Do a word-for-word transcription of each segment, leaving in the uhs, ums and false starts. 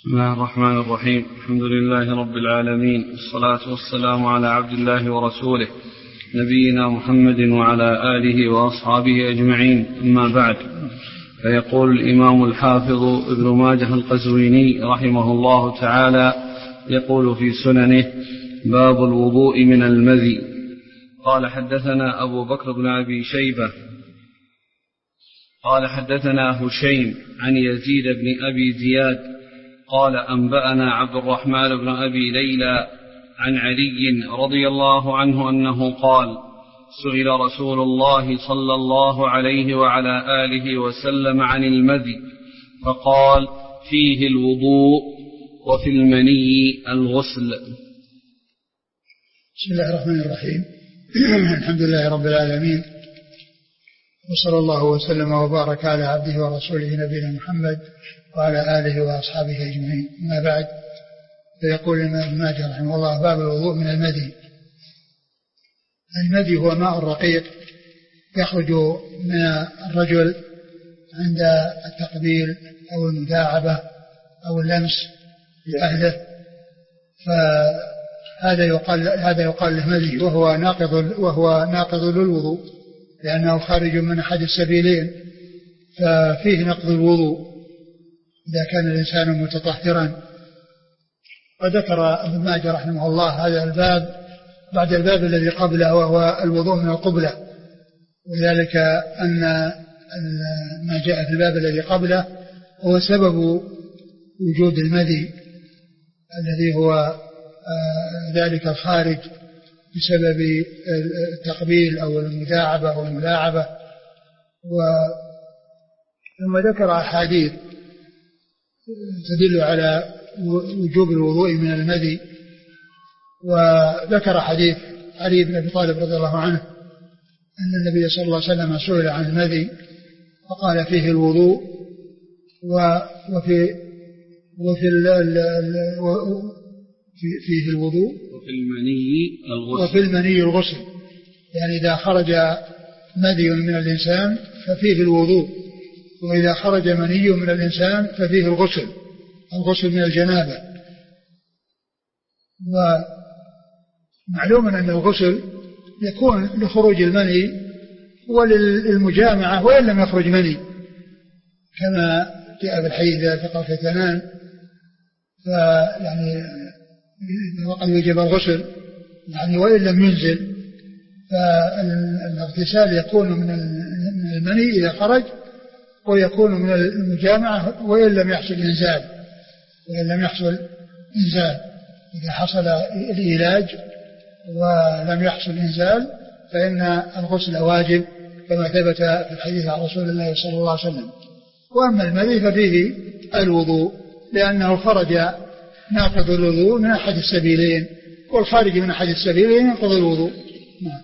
بسم الله الرحمن الرحيم. الحمد لله رب العالمين، والصلاة والسلام على عبد الله ورسوله نبينا محمد وعلى آله وأصحابه أجمعين، أما بعد. فيقول الإمام الحافظ ابن ماجه القزويني رحمه الله تعالى يقول في سننه: باب الوضوء من المذي. قال حدثنا أبو بكر بن أبي شيبة قال حدثنا هشيم عن يزيد بن أبي زياد قال أنبأنا عبد الرحمن بن أبي ليلى عن علي رضي الله عنه أنه قال: سئل رسول الله صلى الله عليه وعلى آله وسلم عن المذي فقال: فيه الوضوء وفي المني الغسل. بسم الله الرحمن الرحيم. الحمد لله رب العالمين، وصلى الله وسلم وبارك على عبده ورسوله نبينا محمد وعلى آله وأصحابه أجمعين، أما بعد. فيقول الإمام ابن ماجه رحمه الله: باب الوضوء من المذي. المذي هو ماء رقيق يخرج من الرجل عند التقبيل أو المداعبة أو اللمس لأهله، فهذا يقال هذا يقال له مذي، وهو ناقض وهو ناقض للوضوء، لأنه خارج من أحد السبيلين، ففيه نقض الوضوء إذا كان الإنسان متطهرا. وذكر ابن ماجه رحمه الله هذا الباب بعد الباب الذي قبله، وهو الوضوء من القبلة، وذلك أن ما جاء في الباب الذي قبله هو سبب وجود المذي الذي هو ذلك الخارج بسبب التقبيل أو المداعبة أو الملاعبة. ثم ذكر أحاديث تدل على وجوب الوضوء من المذي، وذكر حديث علي بن أبي طالب رضي الله عنه أن النبي صلى الله عليه وسلم سئل عن المذي فقال: فيه الوضوء وفي وفي فيه الوضوء وفي المني الغسل وفي المني الغسل يعني إذا خرج مذي من الإنسان ففيه الوضوء، وإذا خرج مني من الإنسان ففيه الغسل الغسل من الجنابة. ومعلوم أن الغسل يكون لخروج المني وللمجامعة وإن لم يخرج مني، كما جاء في الحديث: إذا التقى الفتيان فيعني وقد وجب الغسل يعني وإن لم ينزل، فالاغتسال يكون من المني إذا خرج، ويكون من المجامعة وإن لم يحصل إنزال وإن لم يحصل إنزال إذا حصل العلاج ولم يحصل إنزال فإن الغسل واجب، كما ثبت في الحديث عن رسول الله صلى الله عليه وسلم. وأما المذي ففيه الوضوء، لأنه خرج ناقض الوضوء من أحد السبيلين، والخارج من أحد السبيلين ينقض الوضوء. نعم.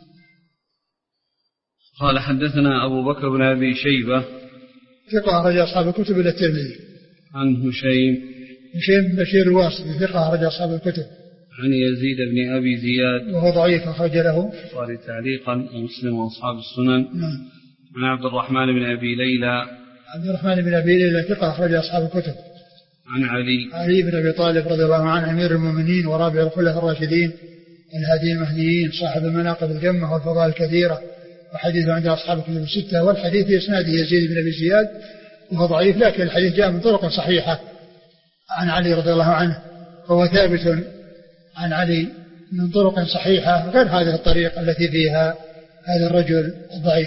قال حدثنا أبو بكر بن أبي شيبة ثقة أخرج أصحاب الكتب إلى الترمذي. عن هشيم هشيم بن بشير الواسطي ثقة أخرج أصحاب الكتب. عن يزيد بن أبي زياد وهو ضعيف أخرج له البخاري تعليقا ومسلم وأصحاب السنن. نعم. عن عبد الرحمن بن أبي ليلى عبد الرحمن بن أبي ليلى ثقة أخرج أصحاب الكتب. عن علي علي بن أبي طالب رضي الله عنه أمير المؤمنين ورابع الخلفاء الراشدين الهادي المهديين صاحب المناقب الجمة والفضائل الكثيرة، وحديثه عند أصحاب الكتب الستة. والحديث في إسناده يزيد بن أبي زياد وهو ضعيف، لكن الحديث جاء من طرق صحيحة عن علي رضي الله عنه، فهو ثابت عن علي من طرق صحيحة غير هذه الطريق التي فيها هذا الرجل الضعيف.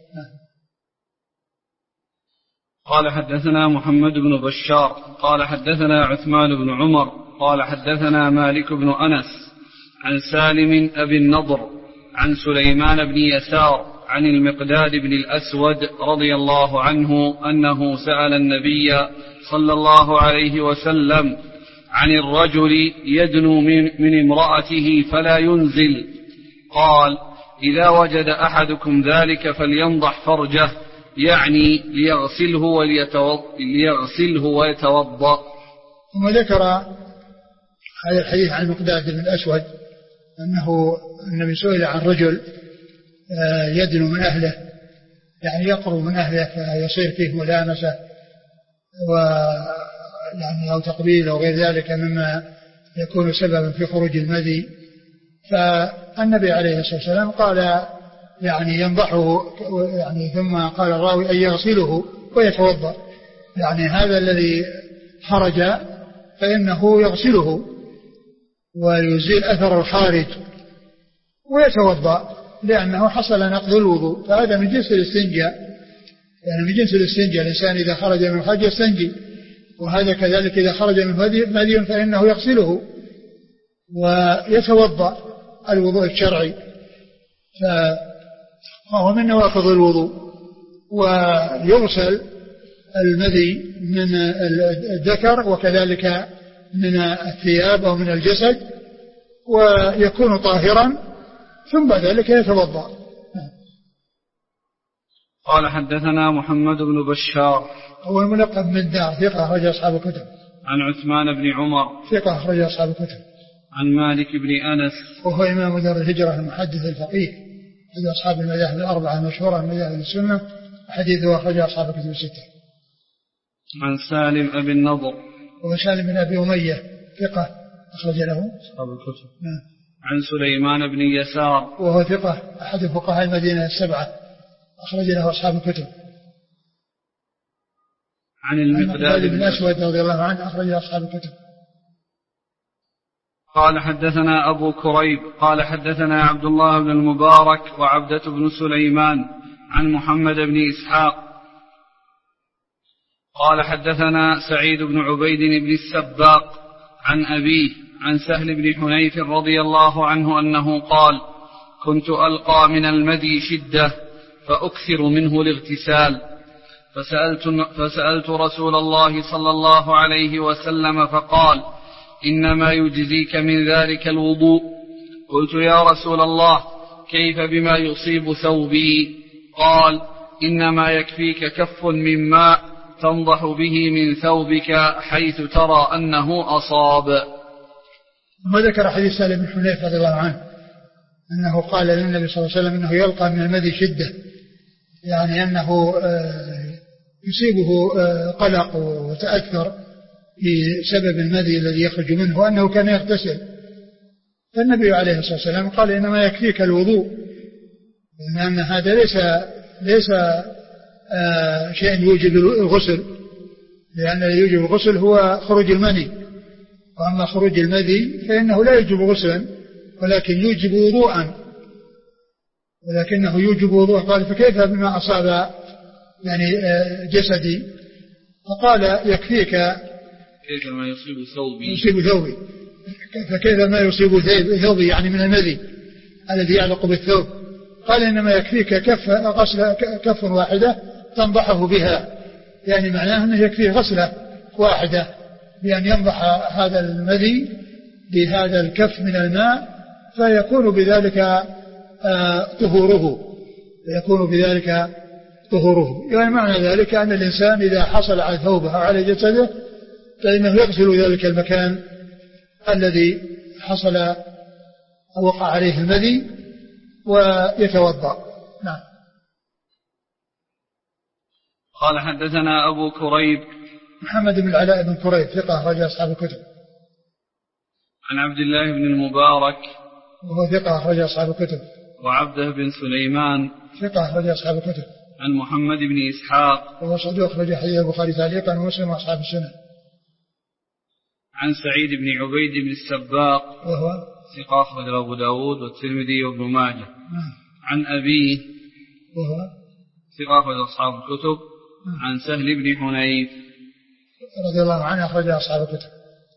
قال حدثنا محمد بن بشار قال حدثنا عثمان بن عمر قال حدثنا مالك بن أنس عن سالم أبي النضر عن سليمان بن يسار عن المقداد بن الأسود رضي الله عنه أنه سأل النبي صلى الله عليه وسلم عن الرجل يدنو من امرأته فلا ينزل، قال: إذا وجد أحدكم ذلك فلينضح فرجه، يعني ليغسله وليغسله ويتوضأ. ثم ذكر هذا الحديث عن المقداد بن الأسود أنه النبي سئل عن رجل يدنو من أهله، يعني يقرب من أهله فيصير فيه ملامسة يعني أو تقبيل أو غير ذلك مما يكون سببا في خروج المذي. فالنبي عليه الصلاة والسلام قال يعني ينضحه يعني، ثم قال الراوي أن يغسله ويتوضأ، يعني هذا الذي خرج فإنه يغسله ويزيل أثر الخارج ويتوضأ لأنه حصل نقض الوضوء، فهذا من جنس الاستنجاء، يعني من جنس الاستنجاء. الإنسان إذا خرج من الخارج يستنجي، وهذا كذلك إذا خرج من مذي فإنه يغسله ويتوضأ الوضوء الشرعي، فهو من نواقض الوضوء. ويغسل المذي من الذكر وكذلك من الثياب أو من الجسد ويكون طاهرا، ثم بعد ذلك يتوضأ. قال حدثنا محمد بن بشار هو الملقب من دار، ثقة أخرج أصحاب الكتب. عن عثمان بن عمر، ثقة أخرج أصحاب الكتب. عن مالك بن أنس، وهو إمام دار الهجرة المحدث الفقيه أحد أصحاب المذاهب الأربعة المشهورة من مذاهب السنة، حديثه أخرج أصحاب الكتب الستة. عن سالم أبي النضر، وهو سالم بن أبي أمية ثقة أخرج له أصحاب الكتب. عن سليمان بن يسار، وهو ثقة أحد فقهاء المدينة السبعة أخرج له أصحاب الكتب. عن المقداد بن أسود رضي الله عنه أخرج له أصحاب الكتب. قال حدثنا أبو كريب قال حدثنا عبد الله بن المبارك وعبدة بن سليمان عن محمد بن إسحاق قال حدثنا سعيد بن عبيد بن السباق عن أبيه عن سهل بن حنيف رضي الله عنه أنه قال: كنت ألقى من المذي شدة فأكثر منه الاغتسال، فسألت, فسألت رسول الله صلى الله عليه وسلم فقال: إنما يجزيك من ذلك الوضوء. قلت: يا رسول الله، كيف بما يصيب ثوبي؟ قال: إنما يكفيك كف من ماء تنضح به من ثوبك حيث ترى أنه أصاب. ثم ذكر حديث سالم بن حنيف رضي الله عنه أنه قال للنبي صلى الله عليه وسلم أنه يلقى من المذي شدة، يعني أنه يصيبه قلق وتأثر بسبب المذي الذي يخرج منه، وأنه كان يغتسل. فالنبي عليه الصلاة والسلام قال: إنما يكفيك الوضوء، لأن هذا ليس ليس آه شيء يوجب الغسل، لأن الذي يوجب الغسل هو خروج المني، وأما خروج المذي فإنه لا يوجب غسلا ولكن يوجب وضوءا، ولكنه يوجب وضوء. قال: فكيف بما أصاب يعني آه جسدي؟ فقال: يكفيك كيف ما يصيب ثوبي يصيب ثوبي فكيف ما يصيب ثوبي يعني من المذي الذي يعلق بالثوب. قال: إنما يكفيك كف غسل كف واحدة تنضحه بها، يعني معناه أنه يكفيه غسلة واحدة بأن ينضح هذا المذي بهذا الكف من الماء، فيكون بذلك آه طهوره يكون بذلك طهوره. يعني معنى ذلك أن الإنسان إذا حصل على ثوبه أو على جسده فإنه يغسل ذلك المكان الذي حصل أو وقع عليه المذي ويتوضأ. نعم. قال حدثنا أبو كريب محمد بن العلاء بن كريب ثقة أخرج أصحاب الكتب. عن عبد الله بن المبارك وهو ثقة أخرج أصحاب الكتب. وعبده بن سليمان ثقة أخرج أصحاب الكتب. عن محمد بن إسحاق وهو صدوق أخرج حديث البخاري تعليقا ومسلم وأصحاب السنة. عن سعيد بن عبيد بن السباق وهو ثقة أخرج أبو داود والترمذي وابن ماجه. نعم. عن أبيه وهو ثقة أخرج أصحاب الكتب. نعم. عن سهل بن حنيف رضي الله عنه أخرج أصحاب الكتب.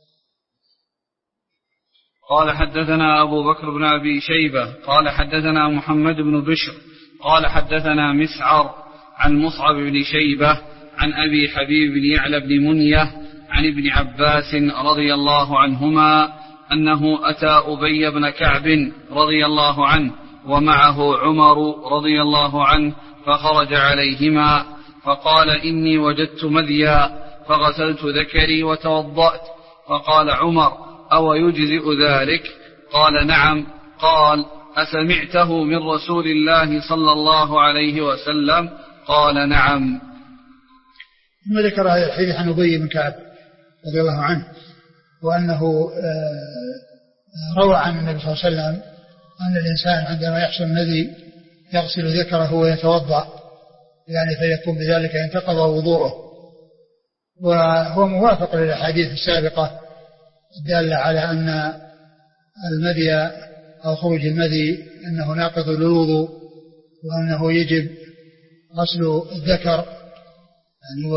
قال حدثنا أبو بكر بن أبي شيبة قال حدثنا محمد بن بشر قال حدثنا مسعر عن مصعب بن شيبة عن أبي حبيب بن يعلى بن منية عن ابن عباس رضي الله عنهما أنه أتى أبي بن كعب رضي الله عنه ومعه عمر رضي الله عنه فخرج عليهما فقال: إني وجدت مذيا فغسلت ذكري وتوضأت. فقال عمر: أو يجزئ ذلك؟ قال: نعم. قال: أسمعته من رسول الله صلى الله عليه وسلم؟ قال: نعم. ثم ذكر هذا الحديث عن أبي بن كعب رضي الله عنه، وأنه روى عن النبي صلى الله عليه وسلم أن الإنسان عندما يحصل الذي يغسل ذكره ويتوضأ يعني فيكون بذلك ينتقض وضوءه، وهو موافق للأحاديث السابقة الدالة على أن المذي أو خروج المذي أنه ناقض للوضوء، وأنه يجب غسل الذكر يعني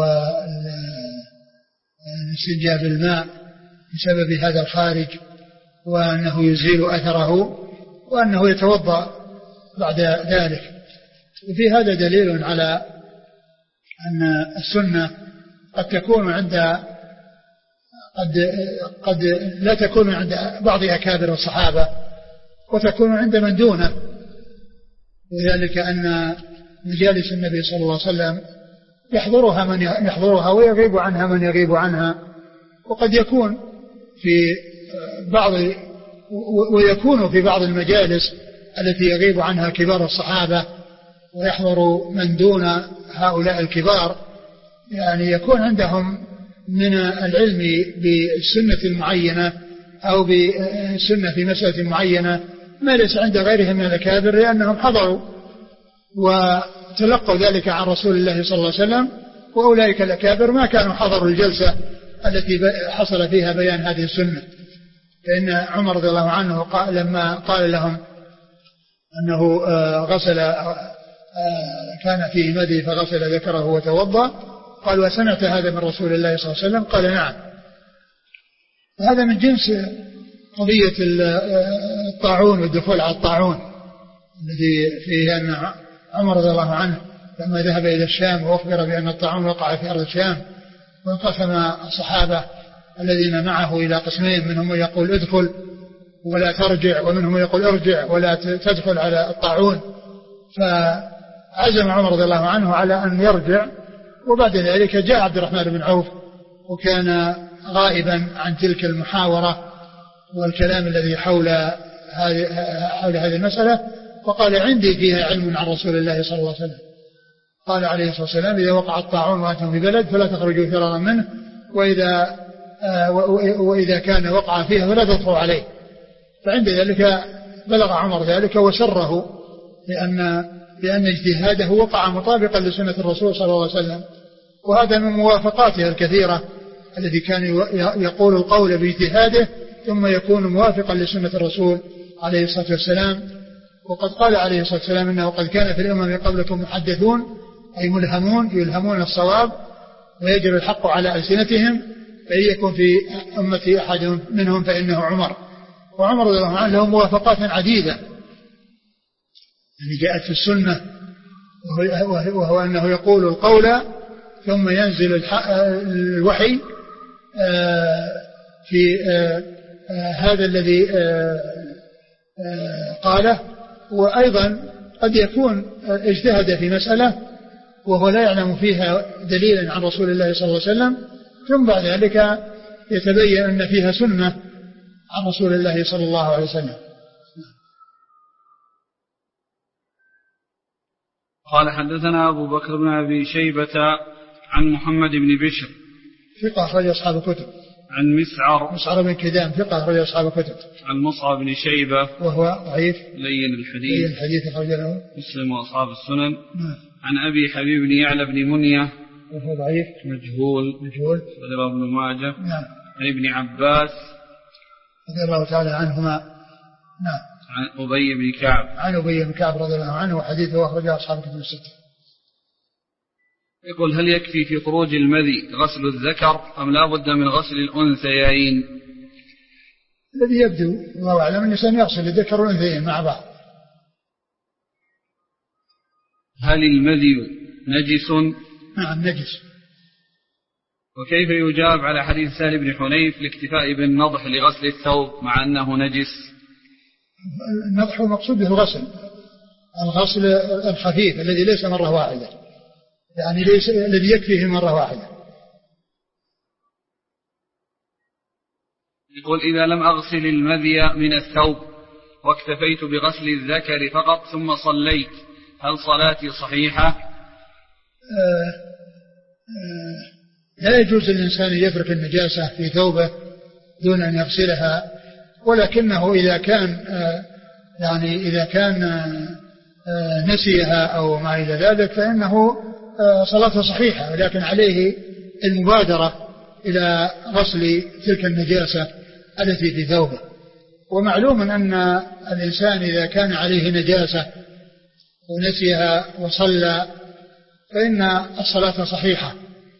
والاستنجاء بالماء بسبب هذا الخارج، وأنه يزيل أثره، وأنه يتوضأ بعد ذلك. وفي هذا دليل على أن السنة قد تكون عند قد, قد لا تكون عند بعض أكابر الصحابة وتكون عند من دونه، وذلك أن مجالس النبي صلى الله عليه وسلم يحضرها من يحضرها ويغيب عنها من يغيب عنها، وقد يكون في بعض ويكون في بعض المجالس التي يغيب عنها كبار الصحابة ويحضر من دون هؤلاء الكبار، يعني يكون عندهم من العلم بالسنة المعينة أو بالسنة في مسألة معينة ما ليس عند غيرهم من الأكابر، لأنهم حضروا وتلقوا ذلك عن رسول الله صلى الله عليه وسلم، وأولئك الأكابر ما كانوا حضروا الجلسة التي حصل فيها بيان هذه السنة. فإن عمر رضي الله عنه قال لما قال لهم أنه غسل كان فيه مذي فغسل ذكره وتوضأ، قال وسمعت هذا من رسول الله صلى الله عليه وسلم؟ قال نعم. هذا من جنس قضية الطاعون والدخول على الطاعون الذي فيه أن عمر رضي الله عنه لما ذهب إلى الشام وأخبر بأن الطاعون وقع في أرض الشام، وانقسم الصحابة الذين معه إلى قسمين، منهم من يقول ادخل ولا ترجع، ومنهم من يقول ارجع ولا تدخل على الطاعون، فعزم عمر رضي الله عنه على أن يرجع. وبعد ذلك جاء عبد الرحمن بن عوف وكان غائبا عن تلك المحاورة والكلام الذي حول هذه حول هذه المسألة، وقال عندي فيها علم عن رسول الله صلى الله عليه وسلم. قال عليه الصلاة والسلام إذا وقع الطاعون وأنتم في بلد فلا تخرجوا فرارا منه، وإذا وإذا كان وقع فيها فلا تدخلوا عليه. فعند ذلك بلغ عمر ذلك وسره، لأن لأن اجتهاده وقع مطابقا لسنة الرسول صلى الله عليه وسلم، وهذا من موافقاته الكثيرة الذي كان يقول القول باجتهاده ثم يكون موافقا لسنة الرسول عليه الصلاة والسلام. وقد قال عليه الصلاة والسلام إنه قد كان في الأمم قبلكم محدثون أي ملهمون يلهمون الصواب ويجري الحق على ألسنتهم، فإن يكن في أمتي أحد منهم فإنه عمر. وعمر رضي الله عنه له موافقات عديدة يعني جاءت في السنة، وهو أنه يقول القول ثم ينزل الوحي في هذا الذي قاله. وأيضا قد يكون اجتهد في مسألة وهو لا يعلم فيها دليلا عن رسول الله صلى الله عليه وسلم، ثم بعد ذلك يتبين أن فيها سنة عن رسول الله صلى الله عليه وسلم. قال حدثنا أبو بكر بن أبي شيبة عن محمد بن بشر ثقة أخرج أصحاب الكتب. عن مسعر مسعر بن كدام ثقة أخرج أصحاب الكتب. عن مصعب بن شيبة وهو ضعيف لين الحديث لين الحديث أخرج له مسلم وأصحاب السنن. نعم. عن أبي حبيب بن يعلى بن منية وهو ضعيف مجهول مجهول رواه ابن ماجه. نعم. عن ابن عباس رضي الله تعالى عنهما. نعم. عن أبي بن كعب عن أبي بن كعب رضي الله عنه وحديثه أخرجه أصحاب الكتب الستة. يقول هل يكفي في خروج المذي غسل الذكر أم لا بد من غسل الأنثيين؟ الذي يبدو الله أعلم أن الإنسان يغسل الذكر والأنثيين مع بعض. هل المذي نجس؟ نعم نجس. وكيف يجاب على حديث سهل بن حنيف الاكتفاء بالنضح لغسل الثوب مع أنه نجس؟ النضح مقصود به الغسل الغسل الخفيف الذي ليس مرة واحدة، يعني ليس الذي يكفيه مرة واحدة. يقول إذا لم أغسل المذي من الثوب واكتفيت بغسل الذكر فقط ثم صليت هل صلاتي صحيحة؟ آه آه لا يجوز للإنسان يترك النجاسة في ثوبه دون أن يغسلها، ولكنه إذا كان يعني إذا كان نسيها أو ما إلى ذلك فإنه صلاته صحيحة، ولكن عليه المبادرة إلى غسل تلك النجاسة التي في ثوبه. ومعلوم أن الإنسان إذا كان عليه نجاسة ونسيها وصلى فإن الصلاة صحيحة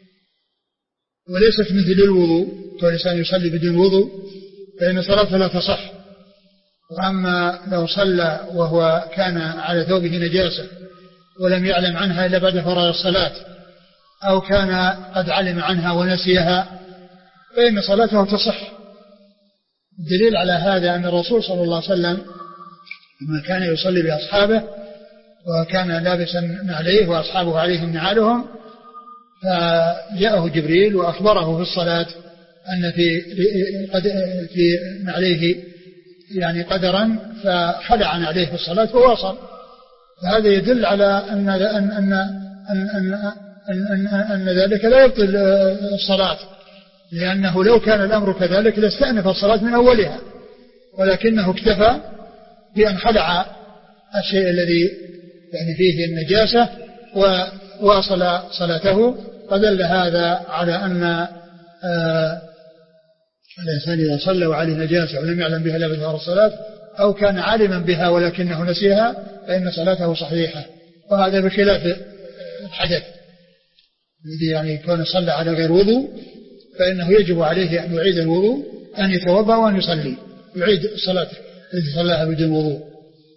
وليست مثل الوضوء، فالإنسان يصلي بدون وضوء فإن صلاته لا تصح. وأما لو صلى وهو كان على ثوبه نجاسة ولم يعلم عنها إلا بعد فراغ الصلاة، أو كان قد علم عنها ونسيها، فإن صلاته تصح. الدليل على هذا أن الرسول صلى الله عليه وسلم لما كان يصلي بأصحابه وكان لابسا نعليه وأصحابه عليهم نعالهم، فجاءه جبريل وأخبره في الصلاة أن في في نعليه يعني قدرا فخلع نعليه في الصلاة وواصل. فهذا يدل على أن أن أن أن, أن, أن, أن ذلك لا يبطل الصلاة، لأنه لو كان الأمر كذلك لاستأنف الصلاة من أولها، ولكنه اكتفى بأن خلع الشيء الذي يعني فيه النجاسة وواصل صلاته. فدل هذا على أن آه الإنسان إذا صلى وعليه نجاسة ولم يعلم بها إلا بعد فراغ الصلاة، أو كان عالما بها ولكنه نسيها، فإن صلاته صحيحة. وهذا بخلاف الحدث الذي يعني يكون صلى على غير وضوء، فإنه يجب عليه أن يعيد الوضوء، أن يتوضأ وأن يصلي، يعيد الصلاة التي صلاها بدون وضوء.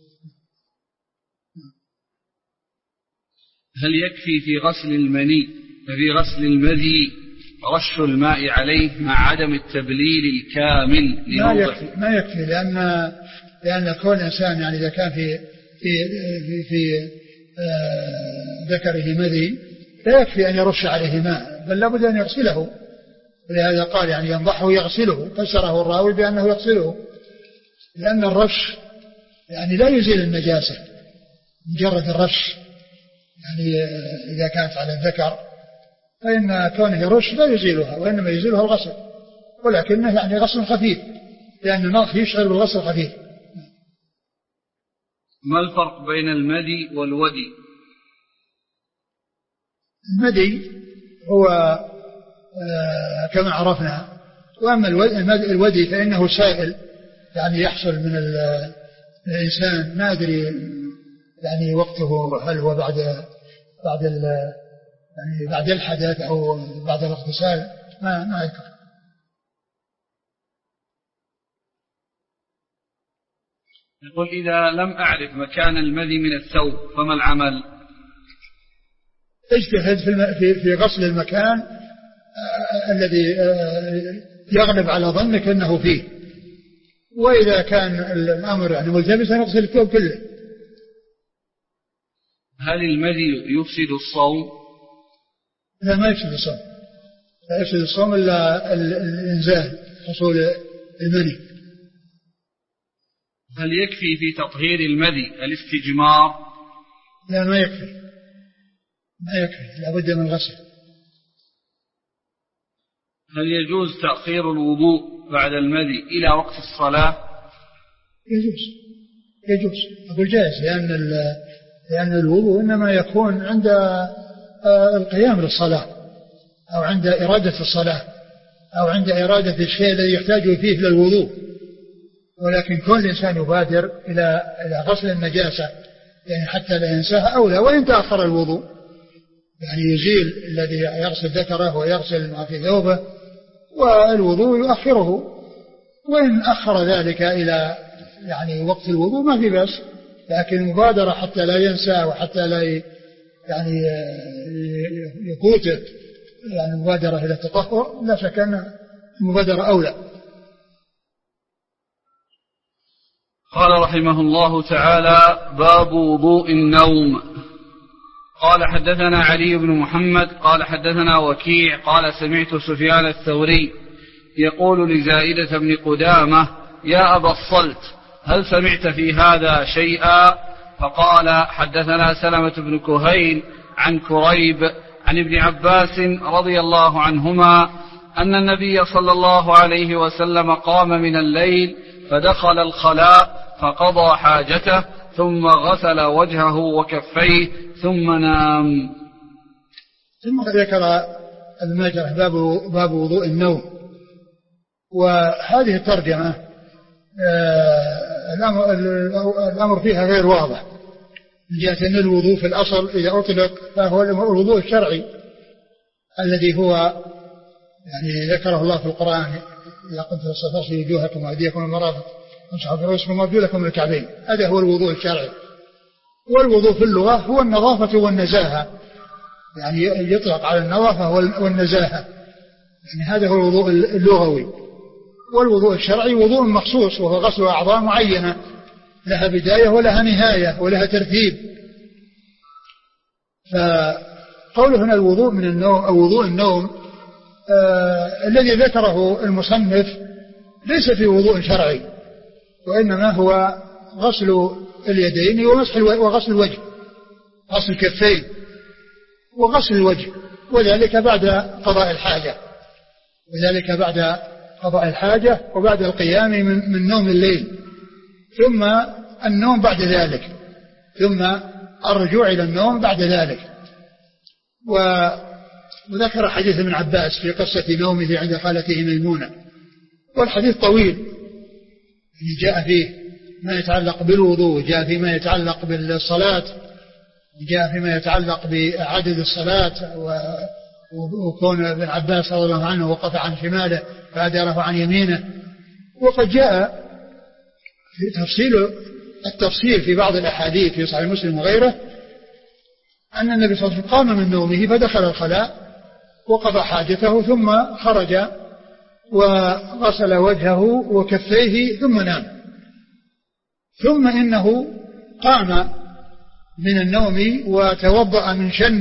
هل يكفي في غسل المني ففي غسل المذي رش الماء عليه مع عدم التبليل الكامل لموضع؟ ما يكفي, ما يكفي لأن لأن كل إنسان يعني إذا كان في في في, في آه ذكره مذي لا يكفي أن يرش عليه ماء، بل لابد أن يغسله. ولهذا قال يعني ينضحه يغسله، فسره الراوي بأنه يغسله، لأن الرش يعني لا يزيل النجاسة مجرد الرش. يعني إذا كانت على الذكر فإن كونه يرش لا يزيلها، وإنما يزيلها الغسل، ولكنه يعني غسل خفيف، لأن النضح يشعر بالغسل الخفيف. ما الفرق بين المدي والودي؟ المدي هو آه كما عرفنا، وأما الودي فإنه سائل يعني يحصل من الإنسان، ما أدري يعني وقته هل هو بعد بعد يعني بعد الحدث أو بعد الاغتسال، ما ما يذكر. يقول إذا لم أعرف مكان المذي من الثوب فما العمل؟ اجتهد في في غسل المكان آه الذي آه يغلب على ظنك أنه فيه، وإذا كان الأمر يعني ملتبسا اغسل الثوب كله. هل المذي يفسد الصوم؟ لا، ما يفسد الصوم، لا يفسد الصوم إلا الإنزال، حصول المني. هل يكفي في تطهير المذي الاستجمار؟ لا، ما يكفي، ما يكفي، لا بد من غسل. هل يجوز تأخير الوضوء بعد المذي إلى وقت الصلاة؟ يجوز، يجوز، أقول جائز، لأن لأن الوضوء إنما يكون عند القيام للصلاة، أو عند إرادة الصلاة، أو عند إرادة الشيء الذي يحتاج فيه إلى الوضوء. ولكن كل إنسان يبادر إلى إلى غسل النجاسة يعني حتى لا ينساها أولى، وإن تأخر الوضوء يعني يزيل الذي يغسل ذكره ويغسل ما في ثوبه، والوضوء يؤخره، وإن أخر ذلك إلى يعني وقت الوضوء ما في بأس، لكن مبادرة حتى لا ينسى وحتى لا يعني يفوته يعني مبادرة إلى التطهر، لا شك أن المبادرة أولى. قال رحمه الله تعالى: باب وضوء النوم. قال حدثنا علي بن محمد قال حدثنا وكيع قال سمعت سفيان الثوري يقول لزائدة بن قدامة: يا أبا الصلت، هل سمعت في هذا شيئا؟ فقال: حدثنا سلمة بن كهيل عن كريب عن ابن عباس رضي الله عنهما أن النبي صلى الله عليه وسلم قام من الليل فدخل الخلاء فقضى حاجته ثم غسل وجهه وكفيه ثم نام. ثم ذكر المجرح باب, باب وضوء النوم. وهذه الترجمة الأمر, الأمر فيها غير واضح من جهة أن الوضوء في الأصل إذا أطلق فهو الوضوء الشرعي الذي هو يعني ذكره الله في القرآن إذا قمت فاغسلوا وجوهكم وأيديكم المرافق وامسحوا برؤوسكم وارجلكم من الكعبين. هذا هو الوضوء الشرعي. والوضوء في اللغة هو النظافة والنزاهة، يعني يطلق على النظافة والنزاهة، يعني هذا هو الوضوء اللغوي. والوضوء الشرعي وضوء مخصوص وهو غسل أعضاء معينة لها بداية ولها نهاية ولها ترتيب. فقوله هنا الوضوء من النوم أو وضوء النوم آه الذي ذكره المصنف ليس في وضوء شرعي، وإنما هو غسل اليدين وغسل الوجه، غسل الكفين وغسل الوجه، وذلك بعد قضاء الحاجة، وذلك بعد قضاء الحاجة وبعد القيام من, من نوم الليل، ثم النوم بعد ذلك، ثم الرجوع إلى النوم بعد ذلك. وذكر حديث ابن عباس في قصة نومه عند خالته ميمونة، والحديث طويل جاء فيه ما يتعلق بالوضوء، جاء فيه ما يتعلق بالصلاة، جاء فيما يتعلق بعدد الصلاة، وكون ابن عباس رضي الله عنه وقف عن شماله فأداره عن يمينه. وقد جاء في تفصيل التفصيل في بعض الأحاديث في صحيح مسلم وغيره أن النبي صلى الله عليه وسلم قام من نومه فدخل الخلاء وقضى حاجته ثم خرج وغسل وجهه وكفيه ثم نام. ثم إنه قام من النوم وتوضأ من شن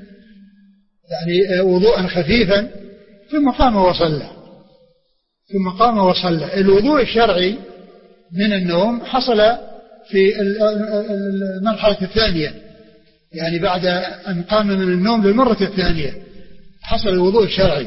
يعني وضوءا خفيفا ثم قام وصلى ثم قام وصلى. الوضوء الشرعي من النوم حصل في المرحلة الثانية، يعني بعد أن قام من النوم للمرة الثانية حصل الوضوء الشرعي.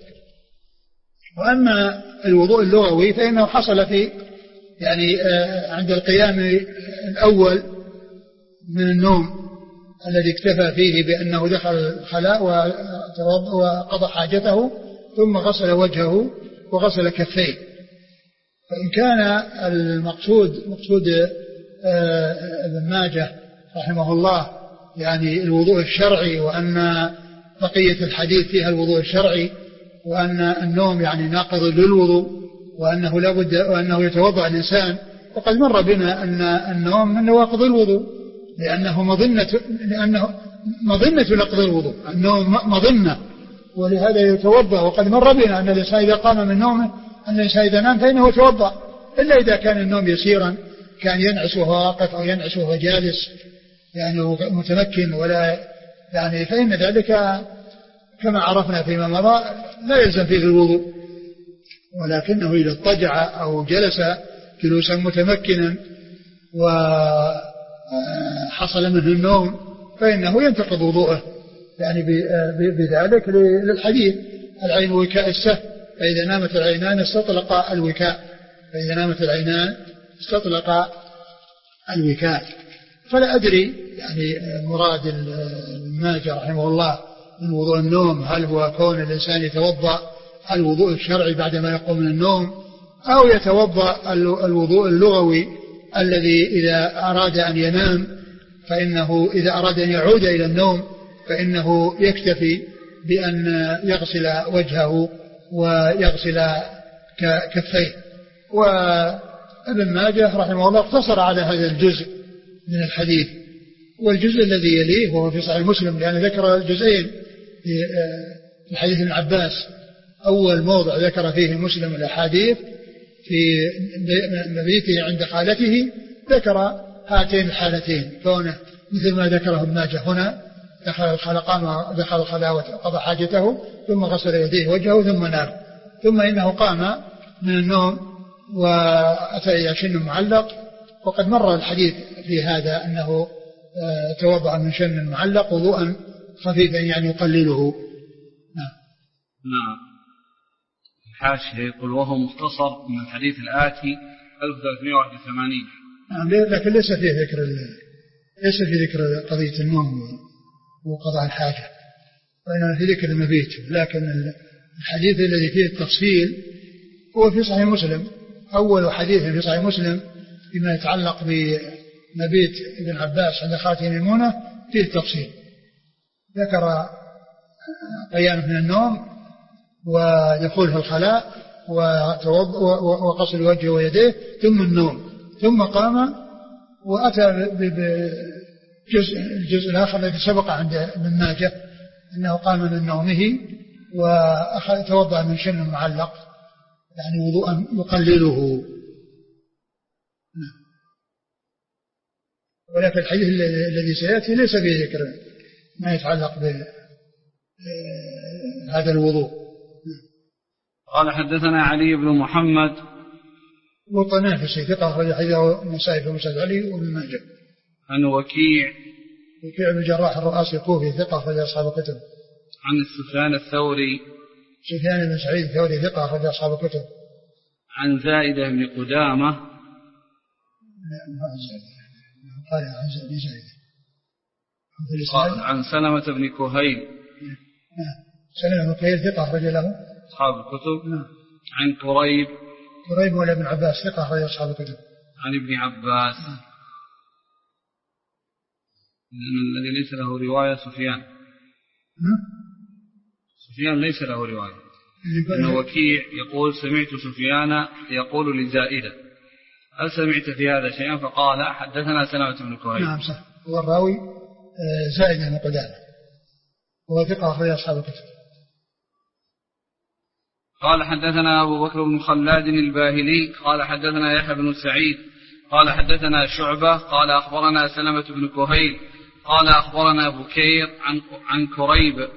وأما الوضوء اللغوي فإنه حصل في يعني عند القيام الأول من النوم الذي اكتفى فيه بأنه دخل الخلاء وقضى حاجته ثم غسل وجهه وغسل كفيه. فإن كان المقصود مقصود ابن ماجه رحمه الله يعني الوضوء الشرعي، وأن بقية الحديث فيها الوضوء الشرعي، وأن النوم يعني ناقض للوضوء، وأنه لابد وأنه يتوضأ الإنسان، وقد مر بنا أن النوم من نواقض الوضوء لأنه مظنة لأنه مظنة نقض الوضوء، النوم مظنة، ولهذا يتوضأ. وقد مر بنا أن الإنسان إذا قام من نومه أن الإنسان إذا نام فإنه يتوضأ، إلا إذا كان النوم يسيرا كان ينعس وهو واقف أو ينعس وهو جالس يعني متمكن، ولا يعني فإن ذلك كما عرفنا فيما مضى لا يلزم فيه الوضوء، ولكنه إذا اضطجع أو جلس جلوسا متمكنا وحصل منه النوم فإنه ينتقض وضوءه، يعني بذلك للحديث العين وكاء السهم، فإذا نامت العينان استطلق الوكاء، فإذا نامت العينان استطلق الوكاء. فلا أدري يعني مراد الماجه رحمه الله من وضوء النوم هل هو كون الإنسان يتوضأ الوضوء الشرعي بعدما يقوم من النوم، أو يتوضأ الوضوء اللغوي الذي إذا أراد أن ينام فإنه إذا أراد أن يعود إلى النوم فإنه يكتفي بأن يغسل وجهه ويغسل كفيه. وابن ماجه رحمه الله اقتصر على هذا الجزء من الحديث، والجزء الذي يليه وهو في صحيح مسلم، لأن ذكر الجزئين في حديث ابن عباس. أول موضع ذكر فيه مسلم الأحاديث في مبيته عند خالته ذكر هاتين الحالتين، كونه مثل ما ذكره ابن ماجه هنا دخل الخلقان ودخل الخلاء وقضى حاجته ثم غسل يديه وجهه ثم نام. ثم إنه قام من النوم وأتى إلى شن معلق، وقد مر الحديث في هذا أنه توضأ من شن معلق وضوءا خفيفا يعني يقلله. نعم. نعم. الحاشية يقول وهو مختصر من الحديث الآتي ألف وثلاثمائة وواحد وثمانين. نعم لكن ليس فيه ذكر ليس في ذكر قضية النوم وقضاء الحاجة، وإنما في ذكر المبيت. لكن الحديث الذي فيه التفصيل هو في صحيح مسلم، أول حديث في صحيح مسلم فيما يتعلق بمبيت ابن عباس عند خالته ميمونة فيه التفصيل، ذكر قيامه من النوم ودخول في الخلاء وغسل وجهه ويديه ثم النوم، ثم قام وأتى بجزء الجزء الآخر الذي سبق عند ابن ماجه أنه قام من نومه وأخذ توضأ من شن معلق يعني وضوءا يقلله. ولكن الحديث الذي سيأتي ليس فيه ذكر ما يتعلق بهذا الوضوء. قال حدثنا علي بن محمد وطنافسي ثقة أخرج حديثه النسائي في مسند علي وابن ماجه. عن وكيع وكيع بن الجراح الرؤاسي الكوفي ثقة أخرج أصحاب الكتب. عن سفيان الثوري سفيان بن سعيد الثوري ثقة أخرج أصحاب الكتب. عن زائدة بن قدامة لا ما زائدة قال عن زائدة قال عن سلمة بن كهيل سلمة بن كهيل ثقة أخرج له أصحاب الكتب. نعم. عن كريب كريب ولا ابن عباس ثقة أخرج أصحاب الكتب. عن ابن عباس. نعم. الذي ليس له رواية سفيان. نعم. سفيان ليس له رواية. إن وكيع يقول سمعت سفيان يقول لزائدة هل سمعت في هذا شيئا؟ فقال حدثنا سلمة بن كهيل. نعم صح، هو الراوي زائدة بن قدامة وهو ثقة أخرج أصحاب الكتب. قال حدثنا أبو بكر بن خلاد الباهلي قال حدثنا يحيى بن سعيد قال حدثنا شعبة قال أخبرنا سلمة بن كهيل قال أخبرنا بكير عن عن كريب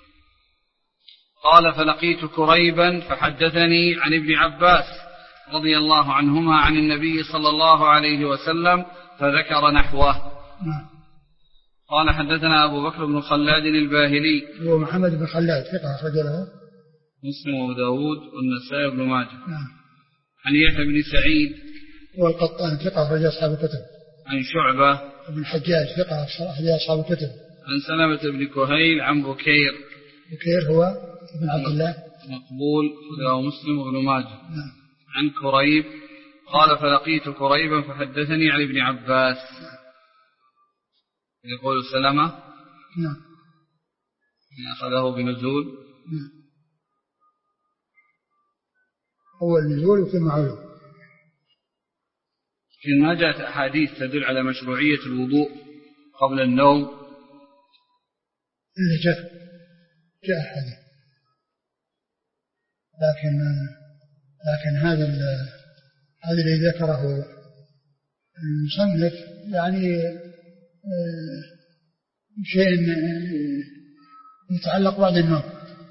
قال فلقيت كريبا فحدثني عن ابن عباس رضي الله عنهما عن النبي صلى الله عليه وسلم فذكر نحوه. قال حدثنا أبو بكر بن خلاد الباهلي هو محمد بن خلاد ثقة أخرج له مسلم وداود والنسائي وابن ماجه. نعم. عن يحيى بن سعيد والقطان ثقة أخرج أصحاب الكتب. عن شعبة بن الحجاج ثقة أخرج أصحاب الكتب. عن سلمة بن كهيل عن بكير بكير هو ابن عبد الله مقبول له مسلم وابن ماجه. نعم. عن كريب قال فلقيت كريبا فحدثني عن ابن عباس يقول سلمة. نعم. أخذه بنزول. نعم. أول نزول وثم علو. في ما جاءت أحاديث تدل على مشروعية الوضوء قبل النوم. إذا جاء جاء حديث لكن لكن هذا هذا الذي ذكره المصنف يعني شيء يتعلق بعد النوم،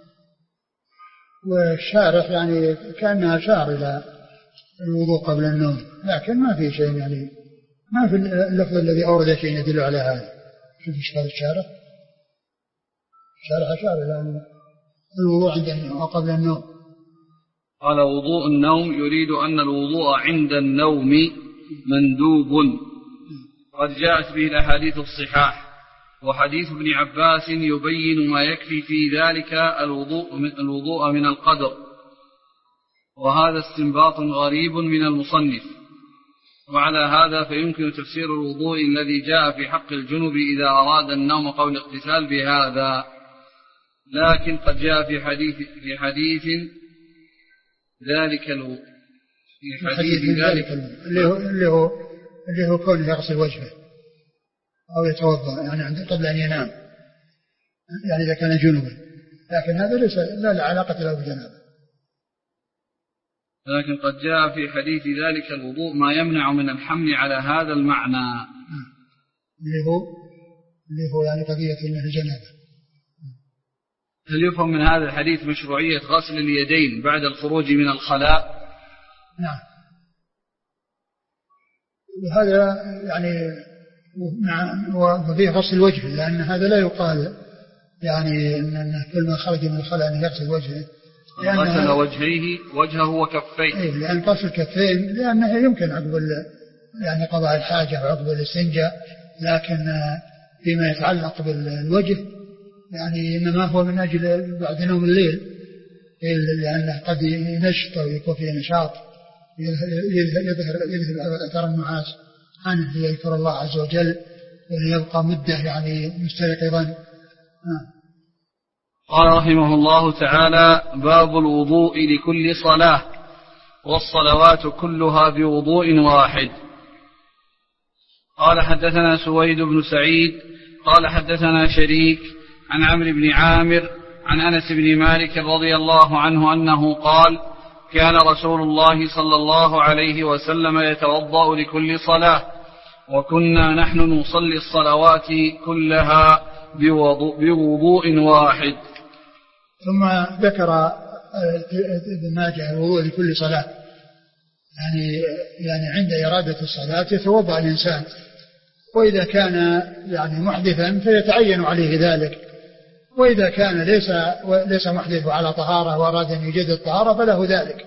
والشارح يعني كأنها أشار إلى الوضوء قبل النوم، لكن ما في شيء يعني ما في اللفظ الذي أورد شيء يدل على هذا. شوف ايش قال الشارح. الشارح أشار إلى أن الوضوء عند النوم وقبل النوم. قال وضوء النوم يريد أن الوضوء عند النوم مندوب قد جاءت به الأحاديث الصحاح، وحديث ابن عباس يبين ما يكفي في ذلك الوضوء من, الوضوء من القدر، وهذا استنباط غريب من المصنف. وعلى هذا فيمكن تفسير الوضوء الذي جاء في حق الجنب إذا أراد النوم قبل الاغتسال بهذا، لكن قد جاء في حديث في حديث ذلك الوضوء في حديث ذلك اللي هو اللي هو اللي هو كونه يغسل وجهه أو يتوضأ يعني قبل أن ينام، يعني إذا كان جنبا، لكن هذا ليس لا علاقة له بالجنابة. لكن قد جاء في حديث ذلك الوضوء ما يمنع من الحمل على هذا المعنى اللي هو اللي هو يعني قضية الجنابة. هل يفهم من هذا الحديث مشروعية غسل اليدين بعد الخروج من الخلاء؟ نعم. وهذا يعني نعم وفيه غسل الوجه، لأن هذا لا يقال يعني أن كل ما خرج من الخلاء أن يغسل وجهه، غسل وجهيه وجهه وكفيه، لأن غسل الكفين لأنه يمكن عقب يعني قضاء الحاجة وعقب الاستنجاء، لكن فيما يتعلق بالوجه يعني إنما هو من أجل بعد نوم الليل، لأنه قد ينشط ويكون فيه نشاط يظهر يذهب أثر النعاس عنه ليذكر الله عز وجل وليبقى مدة يعني مستيقظا. قال رحمه الله تعالى: باب الوضوء لكل صلاة، والصلوات كلها بوضوء واحد. قال حدثنا سويد بن سعيد قال حدثنا شريك عن عمرو بن عامر عن أنس بن مالك رضي الله عنه أنه قال: كان رسول الله صلى الله عليه وسلم يتوضأ لكل صلاة، وكنا نحن نصلي الصلوات كلها بوضوء, بوضوء واحد. ثم ذكر ابن ماجه الوضوء لكل صلاة، يعني يعني عند إرادة الصلاة يتوضأ الإنسان، وإذا كان يعني محدثا فيتعين عليه ذلك، وإذا كان ليس ليس محدث على طهارة وأراد أن يجدد الطهارة فله ذلك.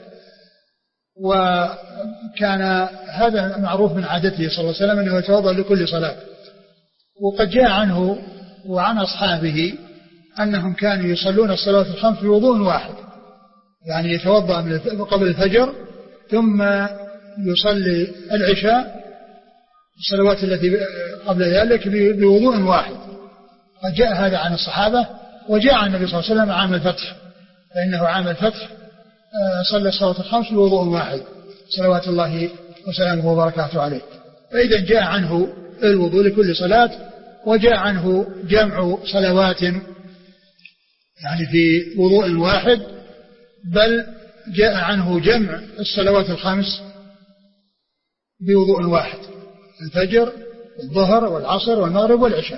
وكان هذا معروف من عادته صلى الله عليه وسلم أنه يتوضأ لكل صلاة، وقد جاء عنه وعن أصحابه أنهم كانوا يصلون الصلوات الخمس بوضوء واحد، يعني يتوضأ من قبل الفجر ثم يصلي العشاء الصلوات التي قبل ذلك بوضوء واحد. قد جاء هذا عن الصحابة، وجاء عن النبي صلى الله عليه وسلم عام الفتح، فإنه عام الفتح صلى الصلوات الخمس بوضوء واحد صلوات الله وسلامه وبركاته عليه. فإذا جاء عنه الوضوء لكل صلاة، وجاء عنه جمع صلوات يعني في وضوء واحد، بل جاء عنه جمع الصلوات الخمس بوضوء واحد: الفجر والظهر والعصر والمغرب والعشاء.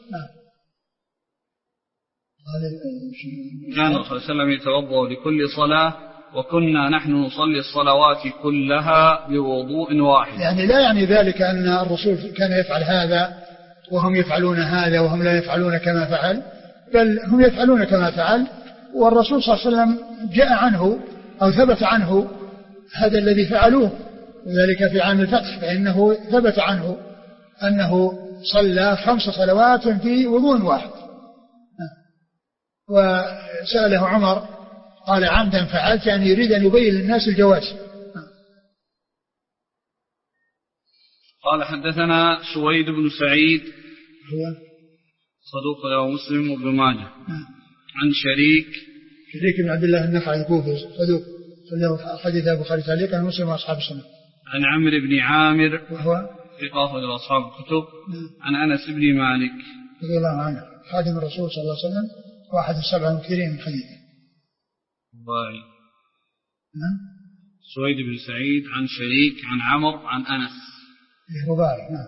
كان الرسول صلى الله عليه وسلم يتوضأ لكل صلاة، وكنا نحن نصلي الصلوات كلها بوضوء واحد. يعني لا يعني ذلك أن الرسول كان يفعل هذا وهم يفعلون هذا وهم لا يفعلون كما فعل، بل هم يفعلون كما فعل، والرسول صلى الله عليه وسلم جاء عنه أو ثبت عنه هذا الذي فعلوه، وذلك في عام الفتح، فإنه ثبت عنه أنه صلى خمس صلوات في وضوء واحد. وسأله عمر قال: عمدا فعلت؟ يعني يريد أن يبين للناس الجواز. قال حدثنا سويد بن سعيد هو صدوق له مسلم وابن ماجه عن شريك شريك بن عبد الله النخعي الكوفي صدوق له حديث أبو خالد تعليقا مسلم وأصحاب السنة. عن عمرو بن عامر وهو ثقة له أصحاب الكتب. عن أنس بن مالك رضي الله عنه خادم الرسول صلى الله عليه وسلم واحد السبع المكثرين من حديثه. نعم. سويد بن سعيد عن شريك عن عمرو عن أنس رباعي. نعم.